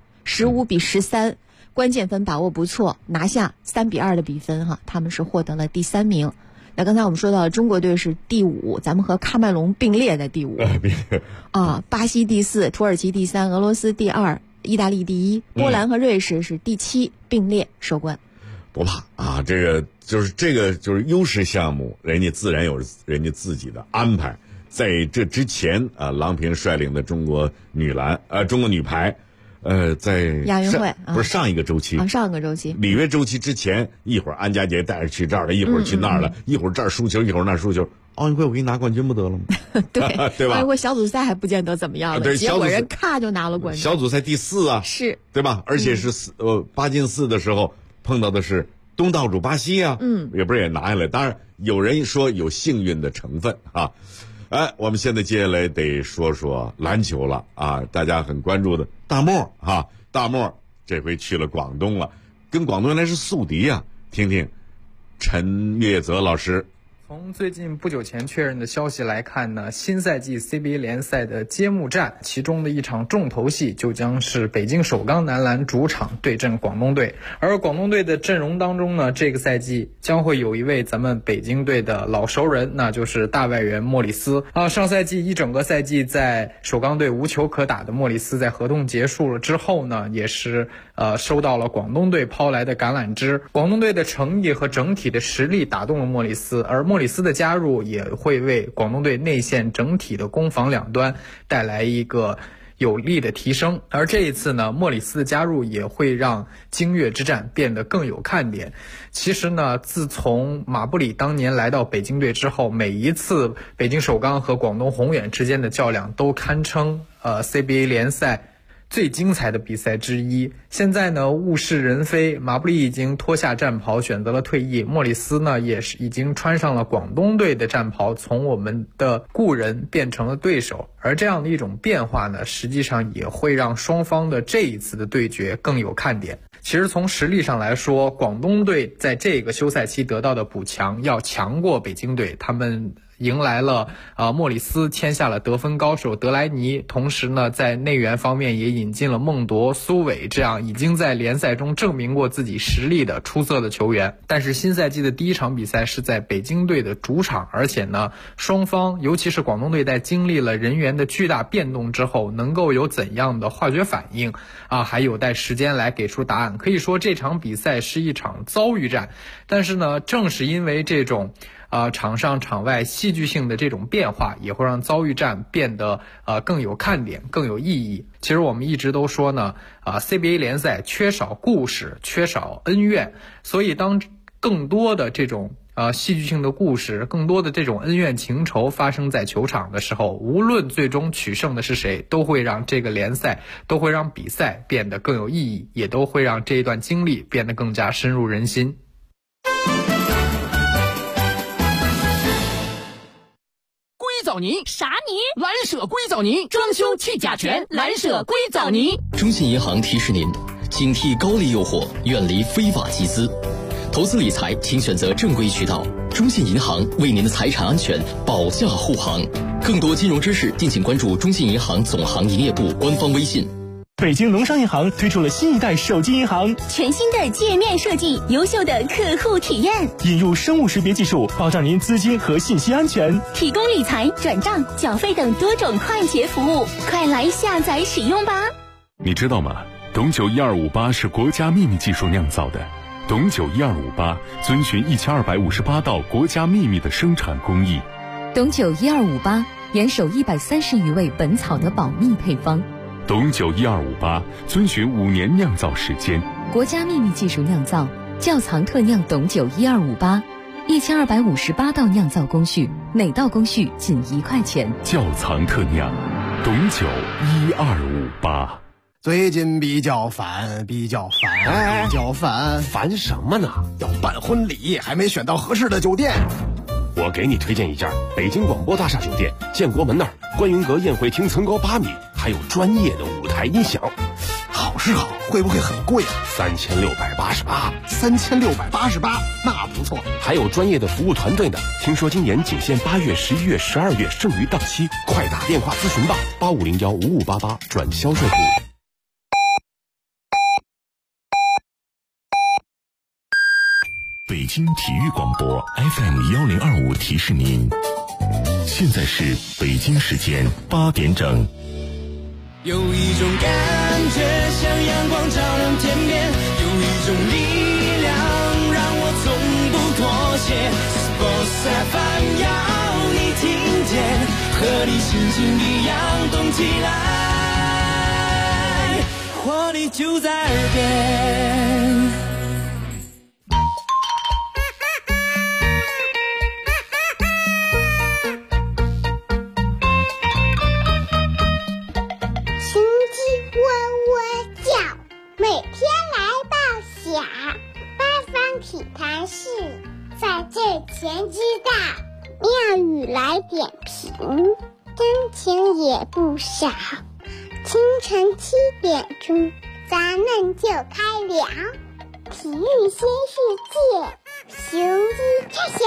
S7: ，15-13。关键分把握不错，拿下3-2的比分哈，他们是获得了第3名。那刚才我们说到了中国队是第5，咱们和喀麦隆并列在第5巴西第4，土耳其第3，俄罗斯第2，意大利第1，波兰和瑞士是第7，并列收官。
S8: 不怕啊，这个就是优势项目，人家自然有人家自己的安排。在这之前啊，郎平率领的中国女排。在
S7: 亚运会
S8: 不是上一个周期里约周期之前，一会儿安家杰带着去这儿了，一会儿去那儿了，一会儿这儿输球，一会儿那儿输球。奥运会我给你拿冠军不得了吗？对吧？
S7: 奥运会小组赛还不见得怎么样了，结果人咔就拿了冠军。
S8: 小组赛第4啊，
S7: 是
S8: 对吧？而且是8进4的时候碰到的是东道主巴西啊，也不是也拿下来。当然有人说有幸运的成分啊。我们现在接下来得说说篮球了啊，大家很关注的大漠啊，大漠这回去了广东了，跟广东原来是宿敌啊，听听陈月泽老师。
S4: 从最近不久前确认的消息来看呢，新赛季 CBA 联赛的揭幕战，其中的一场重头戏就将是北京首钢男篮主场对阵广东队。而广东队的阵容当中呢，这个赛季将会有一位咱们北京队的老熟人，那就是大外援莫里斯上赛季一整个赛季在首钢队无球可打的莫里斯，在合同结束了之后呢，也是收到了广东队抛来的橄榄枝。广东队的诚意和整体的实力打动了莫里斯，而莫里斯的加入也会为广东队内线整体的攻防两端带来一个有力的提升。而这一次呢，莫里斯的加入也会让京粤之战变得更有看点。其实呢，自从马布里当年来到北京队之后，每一次北京首钢和广东宏远之间的较量都堪称CBA 联赛最精彩的比赛之一。现在呢，物是人非，马布里已经脱下战袍选择了退役，莫里斯呢也是已经穿上了广东队的战袍，从我们的故人变成了对手。而这样的一种变化呢，实际上也会让双方的这一次的对决更有看点。其实从实力上来说，广东队在这个休赛期得到的补强要强过北京队，他们迎来了莫里斯签下了得分高手德莱尼，同时呢在内援方面也引进了孟铎、苏伟这样已经在联赛中证明过自己实力的出色的球员。但是新赛季的第一场比赛是在北京队的主场，而且呢双方尤其是广东队在经历了人员的巨大变动之后能够有怎样的化学反应还有待时间来给出答案。可以说这场比赛是一场遭遇战，但是呢正是因为这种场上场外戏剧性的这种变化，也会让遭遇战变得更有看点，更有意义。其实我们一直都说呢CBA 联赛缺少故事，缺少恩怨，所以当更多的这种戏剧性的故事，更多的这种恩怨情仇发生在球场的时候，无论最终取胜的是谁，都会让这个联赛，都会让比赛变得更有意义，也都会让这一段经历变得更加深入人心。
S5: 硅藻泥啥泥？蓝舍硅藻泥，装修去甲醛，蓝舍硅藻泥。
S18: 中信银行提示您，警惕高利诱惑，远离非法集资。投资理财，请选择正规渠道。中信银行为您的财产安全保驾护航。更多金融知识，敬请关注中信银行总行营业部官方微信。
S24: 北京农商银行推出了新一代手机银行，
S25: 全新的界面设计，优秀的客户体验，
S24: 引入生物识别技术，保障您资金和信息安全，
S25: 提供理财、转账、缴费等多种快捷服务，快来下载使用吧！
S12: 你知道吗？董酒1258是国家秘密技术酿造的，董酒1258遵循1258道国家秘密的生产工艺。
S13: 董酒1258严守130余味本草的保密配方。
S12: 董酒1258遵循5年酿造时间，
S13: 国家秘密技术酿造，窖藏特酿董酒1258，1258道酿造工序，每道工序仅1块钱。
S12: 窖藏特酿董酒1258。
S9: 最近比较烦，
S10: 烦什么呢？
S9: 要办婚礼，还没选到合适的酒店。
S10: 我给你推荐一家北京广播大厦酒店，建国门那儿，观云阁宴会厅层高8米，还有专业的舞台音响。
S9: 好是好，会不会很贵啊
S10: ？3688。
S9: 3688，那不错。
S10: 还有专业的服务团队呢。听说今年仅限8月、11月、12月，剩余档期，快打电话咨询吧，85015588转销售部。
S2: 北京体育广播 FM1025提示您，现在是北京时间8点整。
S11: 有一种感觉像阳光照亮天边，有一种力量让我从不妥协。Sports FM 要你听见，和你心情一样动起来，活力就在耳边。
S6: 体坛事在这前知道，妙语来点评，真情也不少。清晨7点钟，咱们就开聊体育新世界，雄鸡拆匣。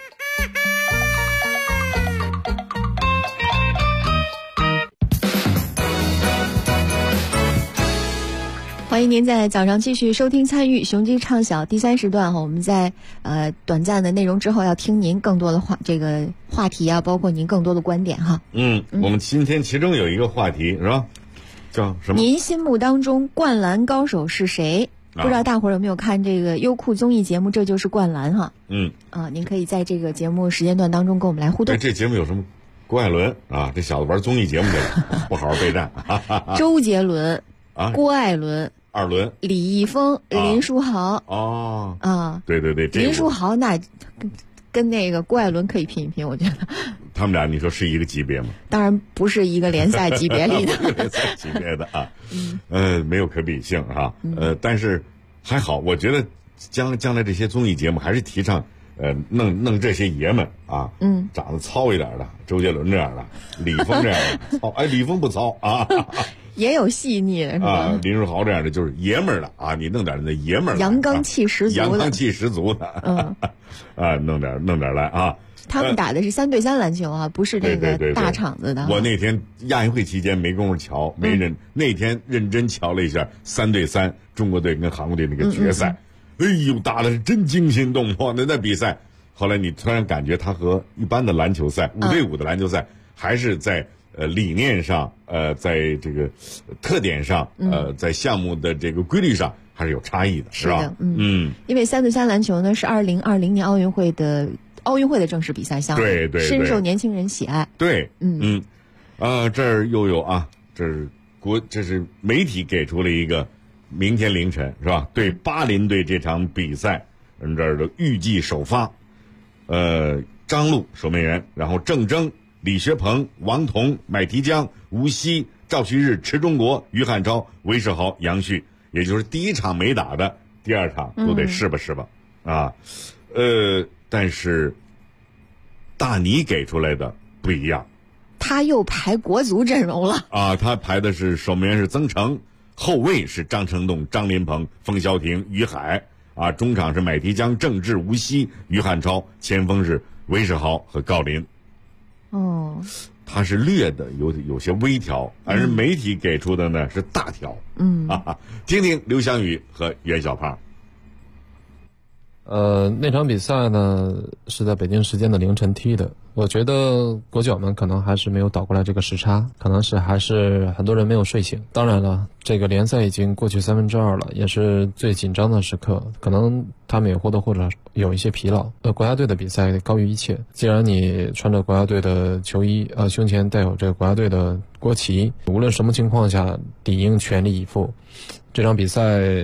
S7: 欢迎您在早上继续收听参与雄鸡畅晓第3时段哈，我们在短暂的内容之后要听您更多的话题啊，包括您更多的观点哈。
S8: 我们今天其中有一个话题是吧？叫什么？
S7: 您心目当中灌篮高手是谁？不知道大伙儿有没有看这个优酷综艺节目《这就是灌篮》哈？您可以在这个节目时间段当中跟我们来互动。
S8: 这节目有什么？郭艾伦啊，这小子玩综艺节目的不好好备战。
S7: 周杰伦啊，郭艾伦。
S8: 2轮，
S7: 李易峰、林书豪。
S8: 对，
S7: 林书豪那跟那个郭艾伦可以拼一拼，我觉得。
S8: 他们俩你说是一个级别吗？
S7: 当然不是一个联赛级别里的。
S8: 联赛级别的啊，没有可比性哈。但是还好，我觉得将来这些综艺节目还是提倡弄这些爷们啊，长得糙一点的，周杰伦这样的，李峰这样的糙，李峰不糙啊。
S7: 也有细腻的是吧？
S8: 林书豪这样的就是爷们儿的啊，你弄点那爷们儿，
S7: 阳刚气十足的，
S8: 弄点来啊。
S7: 他们打的是3对3篮球啊，不是那个大场子的。
S8: 我那天亚运会期间没工夫瞧，那天认真瞧了一下3对3中国队跟韩国队那个决赛，哎呦，打的是真惊心动魄那比赛。后来你突然感觉他和一般的篮球赛5对5的篮球赛还是在理念上，在这个特点上，在项目的这个规律上还是有差异的，是吧？
S7: 因为3对3篮球呢是2020年奥运会的正式比赛项目，
S8: 对，
S7: 深受年轻人喜爱。
S8: 对，这儿又有啊，这是媒体给出了一个明天凌晨是吧？对巴林队这场比赛，这儿的预计首发，张路守门员，然后郑铮、李学鹏、王彤、麦提江、吴曦、赵旭日、池忠国、于汉超、韦世豪、杨旭，也就是第1场没打的，第2场都得试吧啊。但是大尼给出来的不一样，
S7: 他又排国足阵容了
S8: 啊！他排的是守门员是曾诚，后卫是张成栋、张琳芃、冯潇霆、于海啊，中场是麦提江、郑智、吴曦、于汉超，前锋是韦世豪和郜林。他是略的有些微调，而媒体给出的呢是大调。听听刘翔宇和袁小胖。
S14: 那场比赛呢是在北京时间的凌晨踢的。我觉得国脚们可能还是没有倒过来这个时差，可能是还是很多人没有睡醒。当然了，这个联赛已经过去2/3了，也是最紧张的时刻，可能他们也或多或少有一些疲劳。国家队的比赛高于一切，既然你穿着国家队的球衣，胸前带有这个国家队的国旗，无论什么情况下，理应全力以赴。这场比赛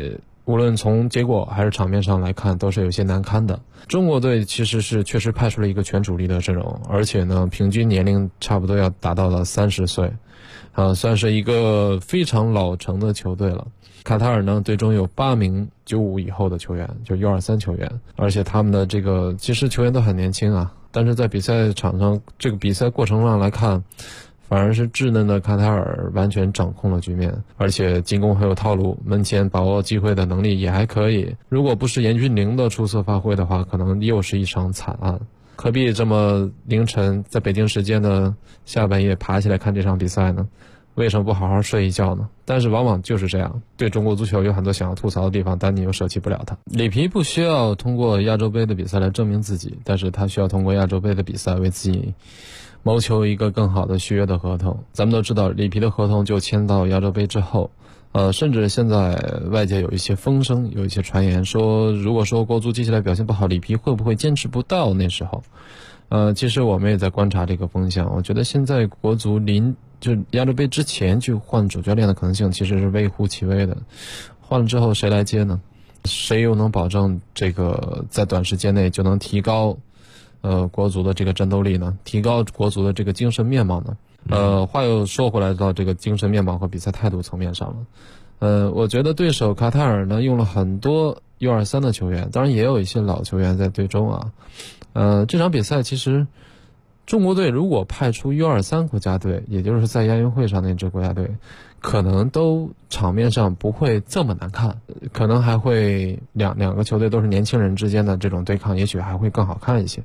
S14: 无论从结果还是场面上来看，都是有些难堪的。中国队其实是确实派出了一个全主力的阵容，而且呢，平均年龄差不多要达到了30岁，算是一个非常老成的球队了。卡塔尔呢，队中有8名95以后的球员，就 U23 球员，而且他们的这个其实球员都很年轻啊，但是在比赛场上这个比赛过程上来看，反而是稚嫩的卡塔尔完全掌控了局面，而且进攻很有套路，门前把握机会的能力也还可以。如果不是严俊凌的出色发挥的话，可能又是一场惨案。何必这么凌晨在北京时间的下半夜爬起来看这场比赛呢？为什么不好好睡一觉呢？但是往往就是这样，对中国足球有很多想要吐槽的地方，但你又舍弃不了它。里皮不需要通过亚洲杯的比赛来证明自己，但是他需要通过亚洲杯的比赛为自己谋求一个更好的续约的合同。咱们都知道，里皮的合同就签到亚洲杯之后，甚至现在外界有一些风声，有一些传言说，如果说国足接下来表现不好，里皮会不会坚持不到那时候？其实我们也在观察这个风向。我觉得现在国足就亚洲杯之前去换主教练的可能性其实是微乎其微的。换了之后谁来接呢？谁又能保证这个在短时间内就能提高国足的这个战斗力呢？提高国足的这个精神面貌呢？话又说回来到这个精神面貌和比赛态度层面上了。我觉得对手卡塔尔呢用了很多 U23 的球员，当然也有一些老球员在队中啊。这场比赛其实中国队如果派出 U23 国家队，也就是在亚运会上那支国家队，可能都场面上不会这么难看，可能还会两个球队都是年轻人之间的这种对抗，也许还会更好看一些。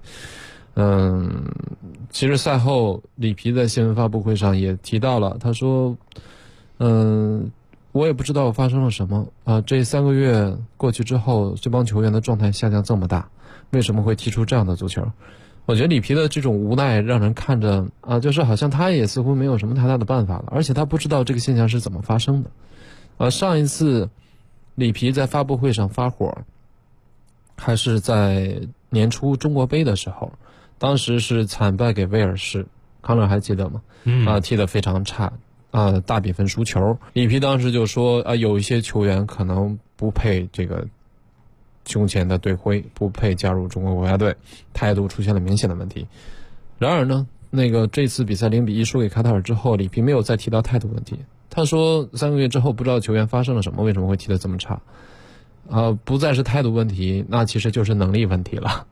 S14: 其实赛后里皮在新闻发布会上也提到了，他说我也不知道发生了什么这3个月过去之后，这帮球员的状态下降这么大，为什么会踢出这样的足球？我觉得里皮的这种无奈让人看着就是好像他也似乎没有什么太大的办法了，而且他不知道这个现象是怎么发生的。上一次里皮在发布会上发火，还是在年初中国杯的时候，当时是惨败给威尔士，康乐还记得吗？踢得非常差大比分输球。里皮当时就说有一些球员可能不配这个胸前的队徽，不配加入中国国家队，态度出现了明显的问题。然而呢，这次比赛0-1输给卡塔尔之后，里皮没有再提到态度问题。他说3个月之后不知道球员发生了什么，为什么会踢得这么差不再是态度问题，那其实就是能力问题了。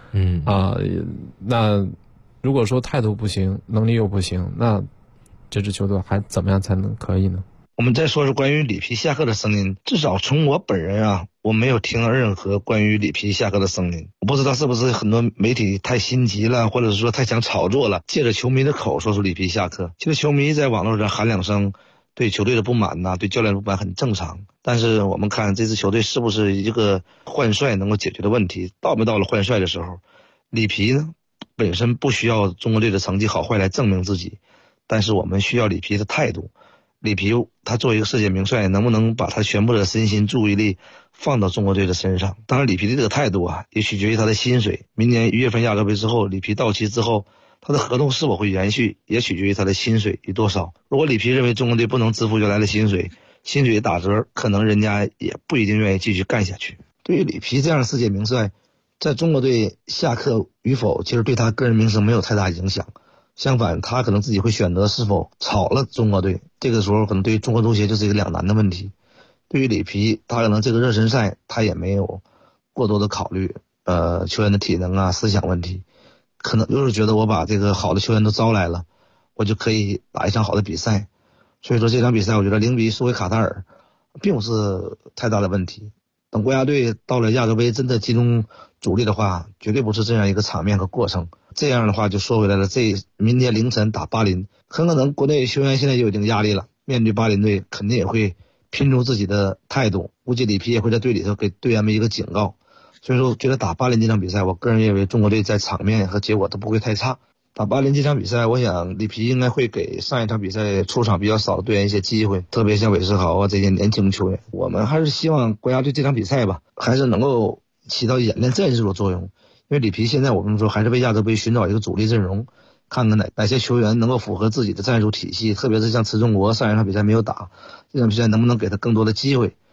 S14: 那如果说态度不行，能力又不行，那这支球队还怎么样才能可以呢？
S15: 我们再说说关于里皮下课的声音，至少从我本人我没有听到任何关于里皮下课的声音。我不知道是不是很多媒体太心急了，或者是说太想炒作了，借着球迷的口说出里皮下课。其实球迷在网络上喊2声对球队的不满对教练的不满很正常。但是我们看这支球队是不是一个换帅能够解决的问题，到没到了换帅的时候。里皮呢本身不需要中国队的成绩好坏来证明自己，但是我们需要里皮的态度。里皮他作为一个世界名帅，能不能把他全部的身心注意力放到中国队的身上？当然里皮的这个态度也取决于他的薪水。明年1月份亚洲杯之后，里皮到期之后，他的合同是否会延续，也取决于他的薪水有多少。如果里皮认为中国队不能支付原来的薪水打折，可能人家也不一定愿意继续干下去。对于里皮这样的世界名帅，在中国队下课与否，其实对他个人名声没有太大影响。相反，他可能自己会选择是否炒了中国队，这个时候可能对于中国足协就是一个两难的问题。对于里皮，他可能这个热身赛他也没有过多的考虑球员的体能思想问题，可能就是觉得我把这个好的球员都招来了，我就可以打一场好的比赛。所以说这场比赛我觉得0-1输给卡塔尔并不是太大的问题。等国家队到了亚洲杯真的集中主力的话，绝对不是这样一个场面和过程。这样的话就说回来了，明天凌晨打巴林，很可能国内球员现在就有一定压力了，面对巴林队肯定也会拼出自己的态度，估计里皮也会在队里头给队员们一个警告。所以说觉得打巴林这场比赛，我个人认为中国队在场面和结果都不会太差。打巴林这场比赛，我想里皮应该会给上一场比赛出场比较少的队员一些机会，特别像韦世豪这些年轻球员。我们还是希望国家队这场比赛还是能够起到演练战术的作用。因为里皮现在我们说还是为亚洲杯寻找一个主力阵容，看看哪些球员能够符合自己的战术体系，特别是像池中国上一场比赛没有打，这场比赛能不能给他更多的机会。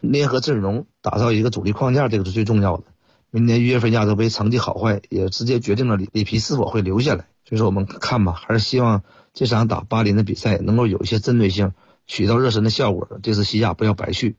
S15: 联合阵容，打造一个主力框架，这个是最重要的。明年1月份亚洲杯成绩好坏也直接决定了里皮是否会留下来。所以说我们看吧，还是希望这场打巴林的比赛能够有一些针对性，起到热身的效果，这次西亚不要白去。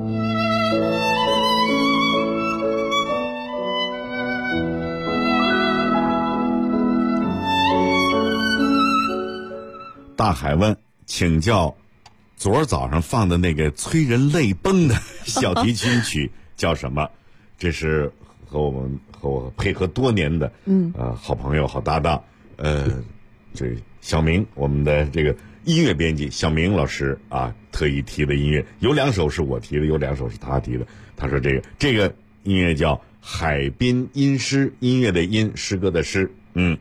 S8: 大海问，请教昨儿早上放的那个催人泪崩的小提琴曲叫什么？这是和我配合多年的好朋友好搭档这小明，我们的这个音乐编辑小明老师啊，特意提的音乐，有2首是我提的，有2首是他提的。他说这个音乐叫《海滨音诗》，音乐的音，诗歌的诗，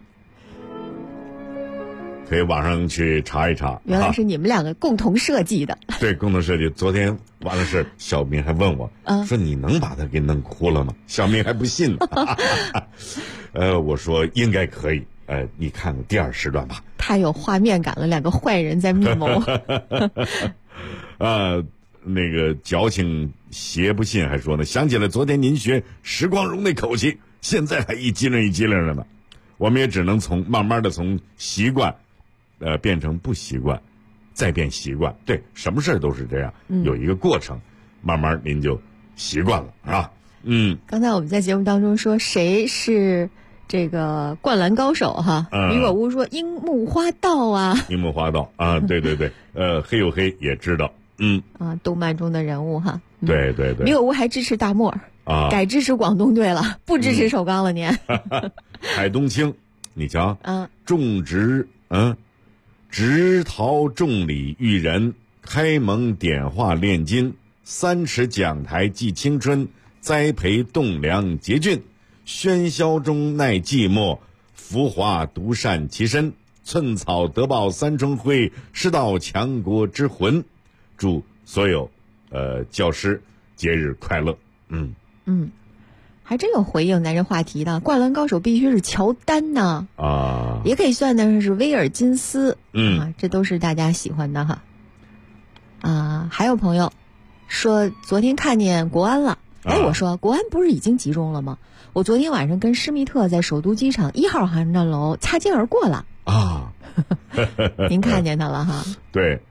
S8: 可以网上去查一查。
S7: 原来是你们2个共同设计的。
S8: 对，共同设计。昨天完了事，小明还问我，说你能把他给弄哭了吗？小明还不信呢。我说应该可以。你看看第2时段吧。
S7: 太有画面感了，2个坏人在密谋。
S8: 那个矫情邪不信还说呢，想起来昨天您学石光荣那口气，现在还一激灵一激灵的呢。我们也只能慢慢的从习惯变成不习惯，再变习惯。对，什么事都是这样，有一个过程，慢慢您就习惯了，是吧？
S7: 刚才我们在节目当中说谁是这个灌篮高手哈，李果屋说樱木花道啊，
S8: 樱木花道啊，对对对，黑有黑也知道，
S7: 动漫中的人物哈，
S8: 对对对，
S7: 李果屋还支持大漠啊，改支持广东队了，不支持首钢了您。
S8: 海东青，你瞧，种植植桃种李育人，开蒙点化炼金，3尺讲台祭青春，栽培栋梁洁俊，喧嚣中耐寂寞，浮华独善其身，寸草得报三春晖，师道强国之魂。祝所有教师节日快乐。
S7: 还真有回应咱这话题的，灌篮高手必须是乔丹呢啊，也可以算的是威尔金斯，这都是大家喜欢的哈。还有朋友说昨天看见国安了，我说国安不是已经集中了吗？我昨天晚上跟施密特在首都机场1号航站楼擦肩而过了啊。您看见他了哈？
S8: 对，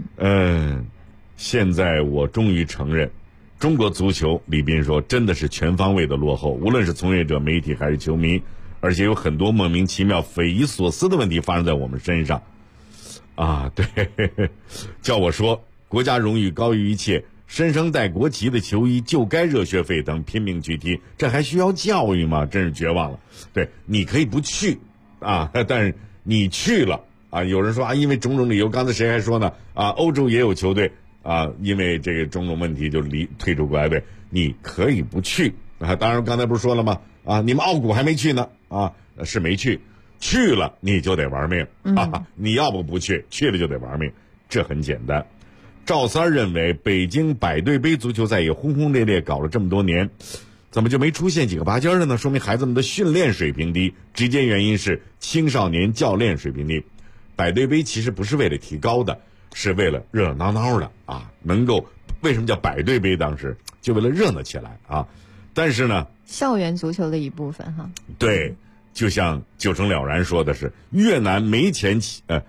S8: 现在我终于承认。中国足球，李斌说，真的是全方位的落后，无论是从业者、媒体还是球迷，而且有很多莫名其妙、匪夷所思的问题发生在我们身上。对，叫我说国家荣誉高于一切，身生带国旗的球衣就该热血沸腾，拼命去踢，这还需要教育吗？真是绝望了。对，你可以不去但是你去了有人说因为种种理由，刚才谁还说呢欧洲也有球队因为这个种种问题就退出国家队，你可以不去当然刚才不是说了吗你们奥古还没去呢是没去，去了你就得玩命你要不去，去了就得玩命，这很简单。赵三认为北京百队杯足球赛也轰轰烈烈搞了这么多年，怎么就没出现几个拔尖的呢？说明孩子们的训练水平低，直接原因是青少年教练水平低。百队杯其实不是为了提高的，是为了热热闹闹的能够为什么叫百队杯？当时就为了热闹起来但是呢，
S7: 校园足球的一部分哈。
S8: 对，就像九成了然说的是，越南没钱，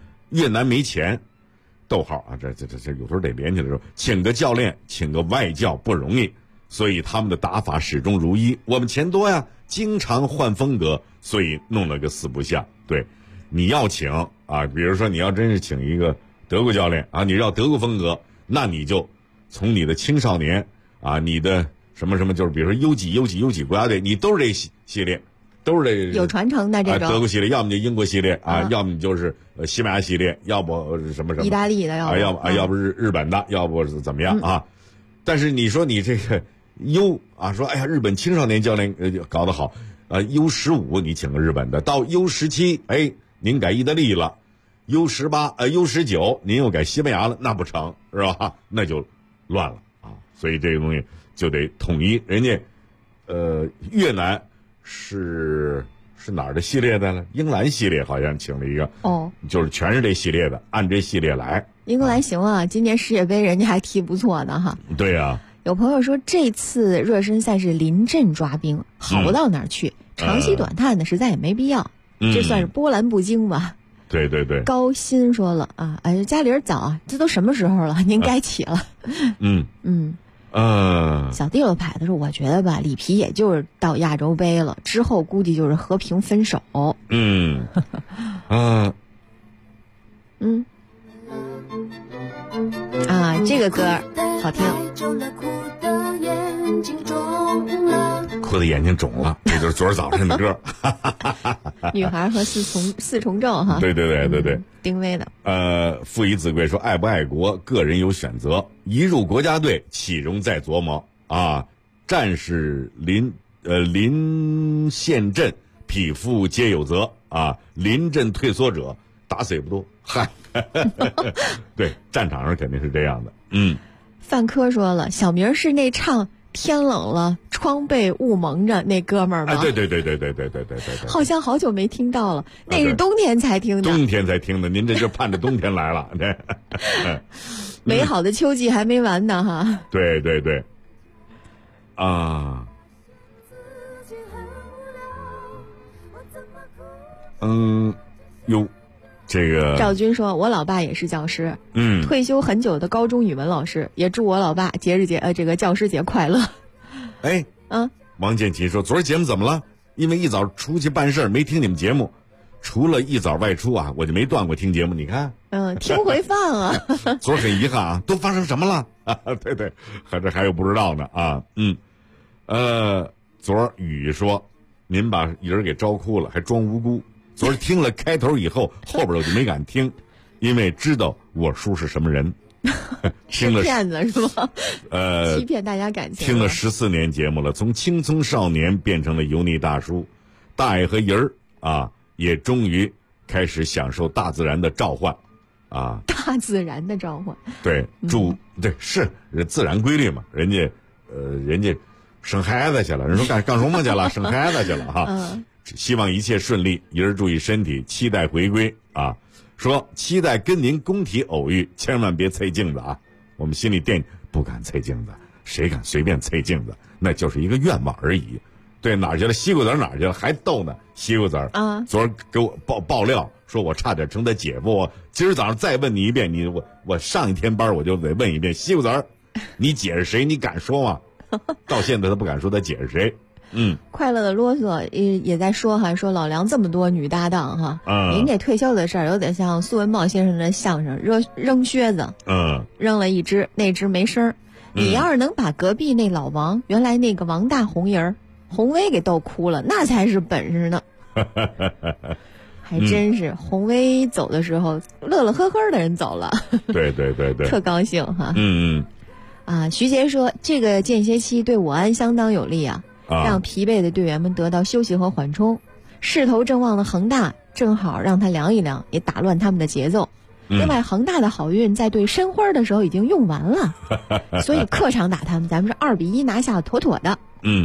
S8: 逗号这有时候得连起来说，请个教练，请个外教不容易，所以他们的打法始终如一。我们钱多呀，经常换风格，所以弄了个4不像。对，你要请比如说你要真是请一个德国教练你要德国风格，那你就从你的青少年你的什么什么，就是比如说U几国家队，你都是这系列，都是这
S7: 有传承的这种
S8: 德国系列，要么就英国系列要么就是西班牙系列，要不什么
S7: 意大利的，
S8: 要不是日本的，要不是怎么样但是你说你这个 U 说哎呀日本青少年教练搞得好U15你请个日本的，到 U17您改意大利了，U18 U19您又改西班牙了，那不成是吧？那就乱了所以这个东西就得统一。人家越南是哪儿的系列的呢？英格兰系列好像请了一个就是全是这系列的，按这系列来。
S7: 英格兰行今年世界杯人家还踢不错呢哈。
S8: 对
S7: 有朋友说这次热身赛是临阵抓兵，好不到哪儿去，长吁短叹的实在也没必要，这算是波澜不惊吧。
S8: 对对对。
S7: 高鑫说了啊，哎，家里人早啊，这都什么时候了，您该起了。小地了牌子说，我觉得吧，里皮也就是到亚洲杯了，之后估计就是和平分手。这个歌好听。
S8: 哭的眼睛肿了，这就是昨儿早上的歌。
S7: 女孩和四重奏哈。
S8: 对对对对对。
S7: 丁薇的。
S8: 父以子贵说，爱不爱国个人有选择，一入国家队岂容再琢磨啊！战士临陷阵，匹夫皆有责啊！临阵退缩者打死也不多。嗨，对，战场上肯定是这样的。
S7: 范科说了，小明是那唱天冷了窗被雾蒙着那哥们儿吗？
S8: 对，
S7: 好像好久没听到了，那是冬天才听的。
S8: 冬天才听的，您这就盼着冬天来了。
S7: 美好的秋季还没完呢哈。
S8: 对对对。这个
S7: 赵军说，我老爸也是教师，退休很久的高中语文老师，也祝我老爸这个教师节快乐。
S8: 王建奇说，昨儿节目怎么了？因为一早出去办事没听你们节目，除了一早外出啊，我就没断过听节目。你看，
S7: 听回放啊。
S8: 昨儿很遗憾啊，都发生什么了？对对，还有不知道呢啊。昨儿雨说，您把人给招哭了，还装无辜。昨儿听了开头以后，后边我就没敢听，因为知道我叔是什么人。
S7: 是骗子是吗？欺骗大家感情。
S8: 听了14年节目了，从青葱少年变成了油腻大叔，大爷和爷儿啊，也终于开始享受大自然的召唤啊！
S7: 大自然的召唤。
S8: 对，对是自然规律嘛，人家生孩子去了，人说干什么去了？生孩子去了哈。希望一切顺利，爷儿注意身体，期待回归啊！说期待跟您工体偶遇，千万别啐镜子啊！我们心里惦记，不敢啐镜子，谁敢随便啐镜子？那就是一个愿望而已。对，哪儿去了？西瓜子哪儿去了？还逗呢，西瓜子啊！昨儿给我爆料，说我差点成他姐夫。我今儿早上再问你一遍，我上一天班我就得问一遍，西瓜子，你姐是谁？你敢说吗？到现在他不敢说他姐是谁。
S7: 快乐的啰嗦也在说哈，说老梁这么多女搭档哈，您这退休的事儿有点像苏文茂先生的相声扔靴子，扔了一只，那只没声儿。你要是能把隔壁那老王，原来那个王大红人红威给逗哭了，那才是本事呢。还真是，红威走的时候，乐乐呵呵的人走了。
S8: 对对对对，
S7: 特高兴哈。徐杰说，这个间歇期对我安相当有利啊。让疲惫的队员们得到休息和缓冲，势头正旺的恒大正好让他凉一凉，也打乱他们的节奏。另外，恒大的好运在对申花的时候已经用完了，所以客场打他们，咱们是2-1拿下，妥妥的。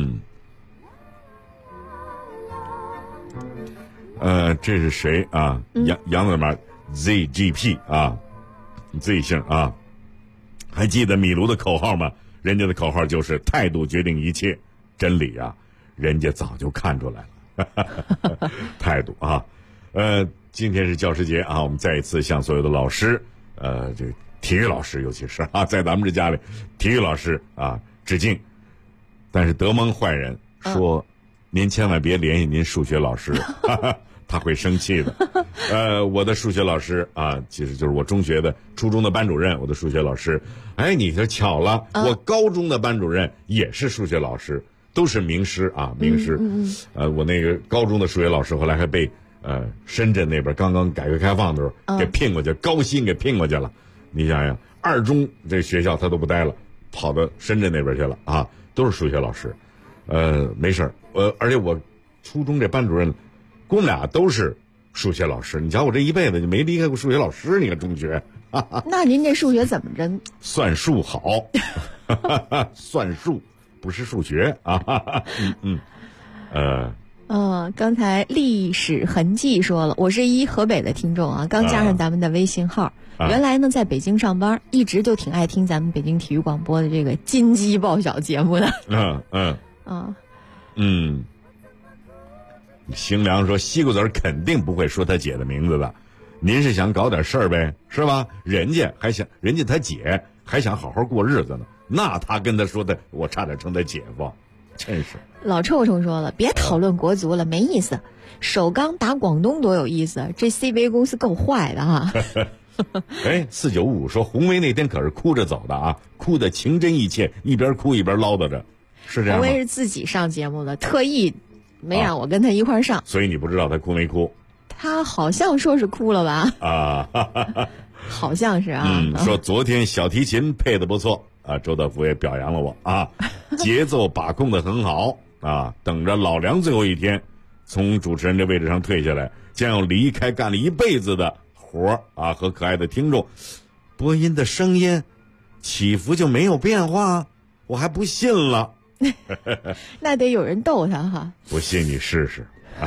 S8: 这是谁啊？杨子嘛 ZGP 啊 ，Z 姓啊，还记得米卢的口号吗？人家的口号就是态度决定一切。真理啊，人家早就看出来了。态度啊，今天是教师节啊，我们再一次向所有的老师，这个体育老师尤其是啊，在咱们这家里，体育老师啊致敬。但是德蒙坏人说，您千万别联系您数学老师，他会生气的。我的数学老师啊，其实就是我初中的班主任，我的数学老师。哎，你这巧了，我高中的班主任也是数学老师。都是名师啊，名师。我那个高中的数学老师后来还被深圳那边刚刚改革开放的时候给聘过去，高薪给聘过去了。你想想，二中这学校他都不待了，跑到深圳那边去了啊，都是数学老师。没事儿，而且我初中这班主任，我们俩都是数学老师。你瞧我这一辈子就没离开过数学老师，你看中学。
S7: 那您这数学怎么着？
S8: 算术好，算术。不是数学啊，
S7: 刚才历史痕迹说了，我是河北的听众啊，刚加上咱们的微信号。原来呢在北京上班，一直就挺爱听咱们北京体育广播的这个金鸡报晓节目的。
S8: 邢良说西瓜子肯定不会说他姐的名字的，您是想搞点事儿呗，是吧？人家他姐还想好好过日子呢，那他跟他说的，我差点成他姐夫，真是。
S7: 老臭臭说了，别讨论国足了，没意思。首钢打广东多有意思，这 CBA 公司够坏的哈。
S8: 495说红梅那天可是哭着走的啊，哭得情真意切，一边哭一边唠叨着，是这样吗？
S7: 红梅是自己上节目的，特意没让我跟他一块上，
S8: 所以你不知道他哭没哭？
S7: 他好像说是哭了吧？好像是啊。
S8: 说昨天小提琴配得不错啊，周道福也表扬了我啊，节奏把控得很好啊。等着老梁最后一天从主持人这位置上退下来，将要离开干了一辈子的活啊和可爱的听众，播音的声音起伏就没有变化，我还不信了。
S7: 那得有人逗他哈。
S8: 不信你试试。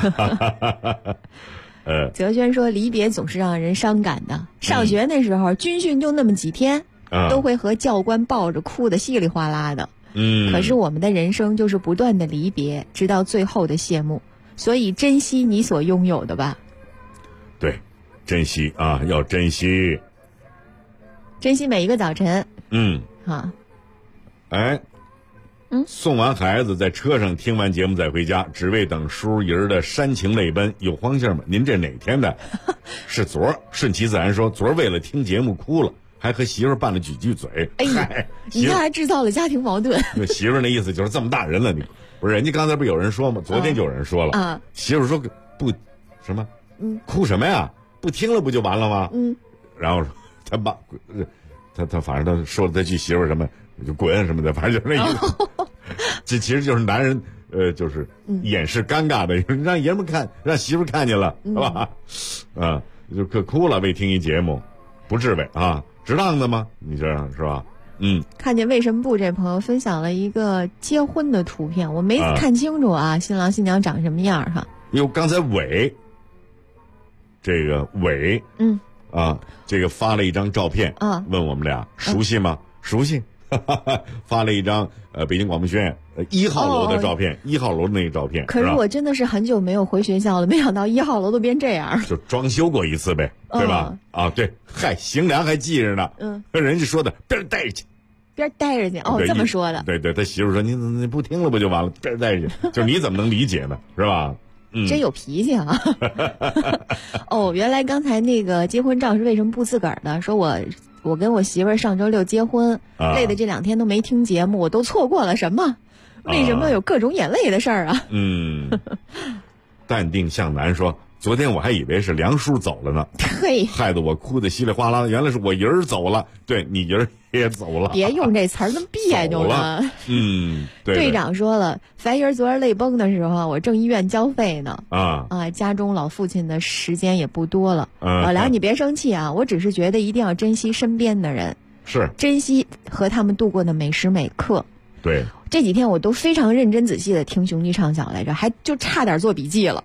S7: 泽轩说离别总是让人伤感的，上学那时候军训就那么几天，都会和教官抱着哭得稀里哗啦的。可是我们的人生就是不断的离别，直到最后的谢幕，所以珍惜你所拥有的吧。
S8: 对，珍惜啊，要珍惜，
S7: 珍惜每一个早晨。
S8: 送完孩子在车上听完节目再回家，只为等叔姨儿的煽情泪奔。有黄信吗？您这哪天的？是昨儿。顺其自然说昨儿为了听节目哭了，还和媳妇儿拌了几句嘴。
S7: 你这还制造了家庭矛盾。
S8: 那媳妇儿那意思就是这么大人了，你不是人家刚才不是有人说吗？昨天就有人说了媳妇儿说不什么哭什么呀？不听了不就完了吗？然后他爸他反正他说了他句媳妇儿什么就滚什么的，反正就是那意思。这其实就是男人就是掩饰尴尬的，让爷们看，让媳妇看见了，是吧？就可哭了，为听一节目，不至为啊，值当的吗？你这样是吧？
S7: 看见为什么不这朋友分享了一个结婚的图片，我没看清楚啊，新郎新娘长什么样哈？
S8: 因为刚才这个伟这个发了一张照片问我们俩熟悉吗？熟悉。发了一张北京广播学院1号楼的照片，1号楼的那个照片。
S7: 可是我真的是很久没有回学校了，没想到1号楼都变这样。
S8: 就装修过一次呗，对吧？对，邢良还记着呢。人家说的边待着去，
S7: 边待着去。这么说的。
S8: 对，他媳妇说你不听了不就完了？边待着去，就是你怎么能理解呢？是吧？
S7: 真有脾气啊！原来刚才那个结婚照是为什么不自个儿的？说我跟我媳妇儿上周6结婚，累的这2天都没听节目，我都错过了什么？为什么有各种眼泪的事儿啊？
S8: 淡定向南说，昨天我还以为是梁叔走了呢，害得我哭得稀里哗啦，原来是我姨儿走了，对你姨儿也走了。
S7: 别用这词儿，那么别扭呢。队长说了，樊姨儿昨儿泪崩的时候，我正医院交费呢。家中老父亲的时间也不多了。老梁，你别生气啊，我只是觉得一定要珍惜身边的人，
S8: 是
S7: 珍惜和他们度过的每时每刻。
S8: 对，
S7: 这几天我都非常认真仔细的听兄弟唱晓来着，还就差点做笔记了。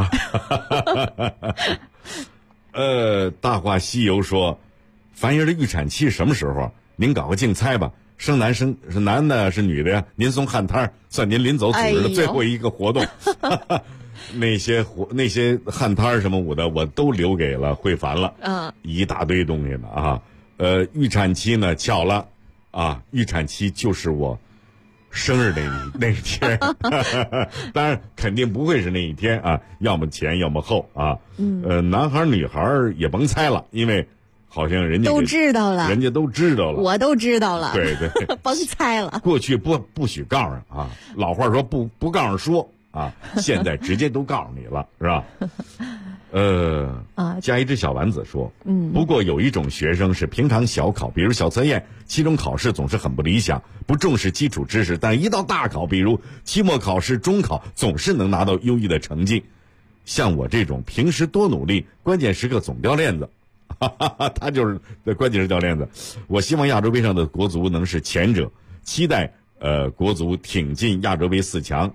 S8: 大话西游说，樊姨的预产期是什么时候？您搞个竞猜吧，生男是男的是女的呀？您送旱摊算您临走组织的最后一个活动。那些旱摊什么舞的，我都留给了慧凡了。一大堆东西呢啊。预产期呢巧了啊，预产期就是我生日那一天。当然肯定不会是那一天啊，要么前要么后啊。男孩女孩也甭猜了，因为好像人家
S7: 都知道了，
S8: 人家都知道了，
S7: 我都知道了。
S8: 对，
S7: 甭猜了。
S8: 过去不许告诉啊，老话说不告诉说啊，现在直接都告诉你了，是吧？加一只小丸子说，不过有一种学生是平常小考，比如小测验、期中考试总是很不理想，不重视基础知识，但一到大考，比如期末考试、中考，总是能拿到优异的成绩。像我这种平时多努力，关键时刻总掉链子。他就是关键是掉链子。我希望亚洲杯上的国足能是前者，期待国足挺进亚洲杯4强。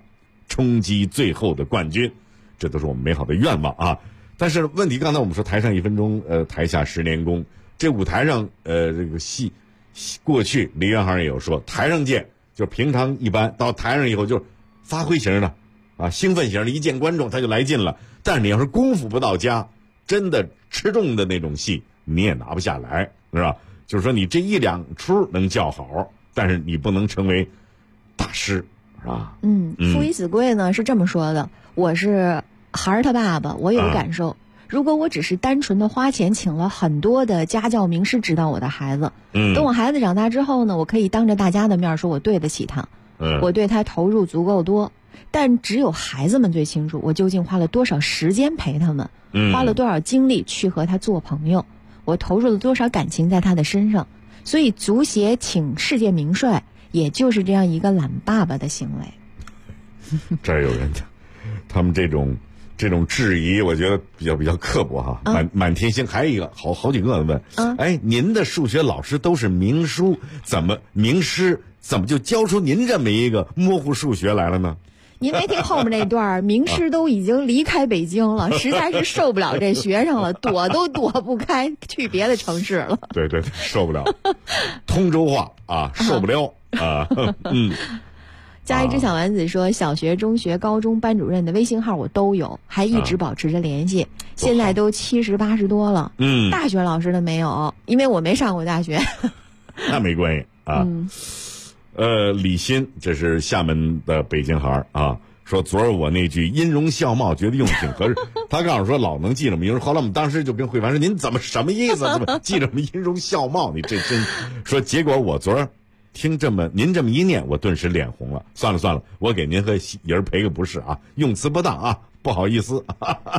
S8: 冲击最后的冠军，这都是我们美好的愿望啊。但是问题，刚才我们说台上1分钟，台下10年功，这舞台上这个戏，过去李元航也有说，台上见就是平常一般，到台上以后就是发挥型的啊，兴奋型的，一见观众他就来劲了。但是你要是功夫不到家，真的吃重的那种戏你也拿不下来，是吧？就是说你这1、2出能叫好，但是你不能成为大师，是吧？
S7: 父以子贵呢是这么说的，我是孩儿他爸爸，我有感受。如果我只是单纯的花钱请了很多的家教名师指导我的孩子，等我孩子长大之后呢，我可以当着大家的面说我对得起他，我对他投入足够多。但只有孩子们最清楚我究竟花了多少时间陪他们，花了多少精力去和他做朋友，我投入了多少感情在他的身上。所以足协请世界名帅也就是这样一个懒爸爸的行为。
S8: 这儿有人讲他们这种质疑，我觉得比较刻薄哈。满天星还有一个好几个问，您的数学老师都是名师，怎么就教出您这么一个模糊数学来了呢？
S7: 您没听后面那段，名师都已经离开北京了，实在是受不了这学生了，躲都躲不开，去别的城市了。
S8: 对，受不了，通州话啊，受不了啊。
S7: 加一只小丸子说，小学、中学、高中班主任的微信号我都有，还一直保持着联系，现在都70、80多了。大学老师的没有，因为我没上过大学。
S8: 那没关系啊。李鑫，这是厦门的北京孩啊，说昨儿我那句音容笑貌觉得用挺合适，他告诉说老能记着名，后来我们当时就跟慧凡说，您怎么什么意思？怎么记着音容笑貌？你这真说，结果我昨儿听您这么一念，我顿时脸红了。算了，我给您和爷儿赔个不是啊，用词不当啊，不好意思。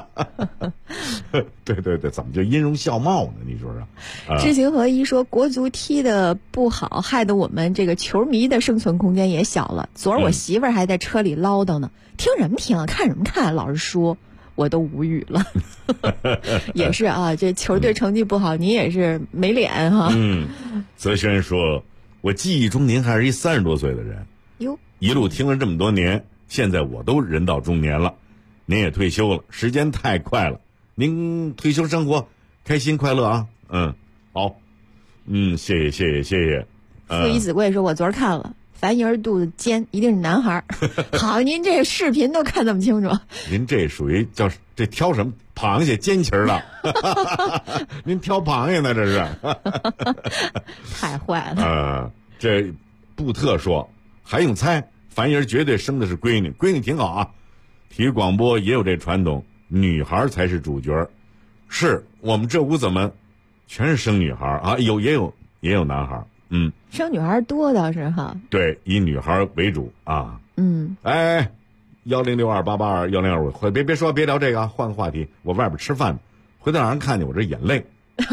S8: 对，怎么就音容笑貌呢？你说说。
S7: 知行合一说，国足踢得不好，害得我们这个球迷的生存空间也小了。昨儿我媳妇儿还在车里唠叨呢，听什么听，看什么看，老是说，我都无语了。也是啊，这球队成绩不好，你也是没脸哈。
S8: 泽轩说，我记忆中您还是一30多岁的人，一路听了这么多年，现在我都人到中年了，您也退休了，时间太快了，您退休生活开心快乐啊。好，谢谢。
S7: 父以子贵说，我昨儿看了，樊爷肚子尖，一定是男孩。好，您这视频都看这么清楚。您
S8: 这属于叫这挑什么螃蟹尖旗了？您挑螃蟹呢？这是。
S7: 太坏了。
S8: 这布特说还用猜？樊爷绝对生的是闺女挺好啊。体育广播也有这传统，女孩才是主角。是我们这屋怎么全是生女孩啊？也有男孩。
S7: 生女孩多倒是哈。
S8: 对，以女孩为主啊。10628821025，别聊这个啊，换个话题。我外边吃饭，回头让人看见我这眼泪。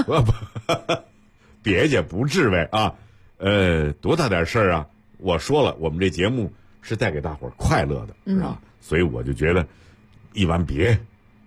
S8: 别介不至于啊。多大点事儿啊！我说了，我们这节目是带给大伙儿快乐的，是吧？所以我就觉得，一般别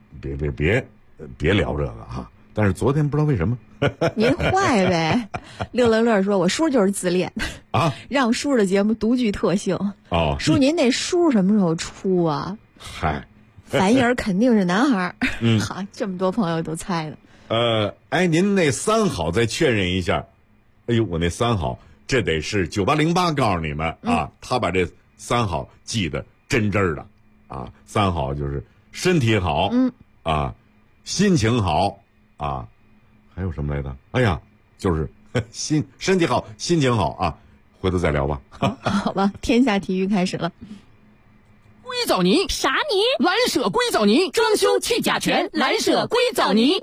S8: 聊这个哈。但是昨天不知道为什么，
S7: 您坏呗。666说，我叔就是自恋
S8: 啊，
S7: 让叔的节目独具特性。叔您那书什么时候出啊？
S8: 嗨，
S7: 樊爷肯定是男孩。好，这么多朋友都猜了。
S8: 您那3好再确认一下。哎呦，我那3好，这得是9808告诉你们啊，他把这3好记得真的啊。3好就是身体好，心情好啊，还有什么来着？哎呀，就是身体好，心情好啊。回头再聊吧。
S7: 好吧，天下体育开始了。
S5: 硅藻泥啥泥？蓝舍硅藻泥，装修去甲醛，蓝舍硅藻泥。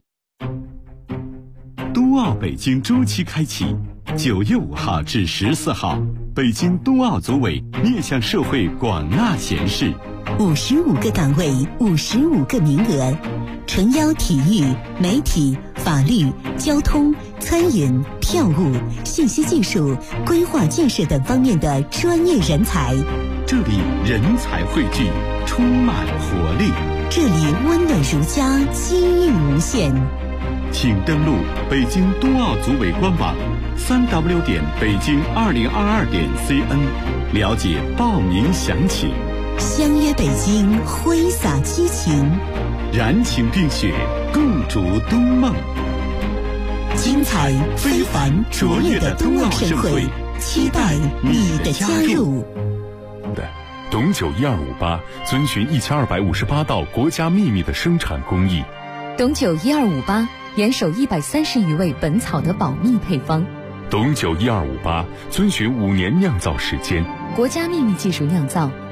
S2: 冬奥北京周期开启，9月5号至14号，北京冬奥组委面向社会广纳贤士，55个岗位，55个名额，诚邀体育、媒体、法律、交通、餐饮、票务、信息技术、规划建设等方面的专业人才。这里人才汇聚，充满活力；这里温暖如家，机遇无限。请登录北京冬奥组委官网，3w.北京2022.cn，了解报名详情。 相约北京，挥洒激情，燃情并雪，共筑冬梦。精彩非凡卓越的冬奥盛会，期待你的加入。
S12: 董九1258遵循1258道国家秘密的生产工艺。
S13: 董九1258严守130余味本草的保密配方。
S12: 董九1258遵循5年酿造时间，
S13: 国家秘密技术酿造，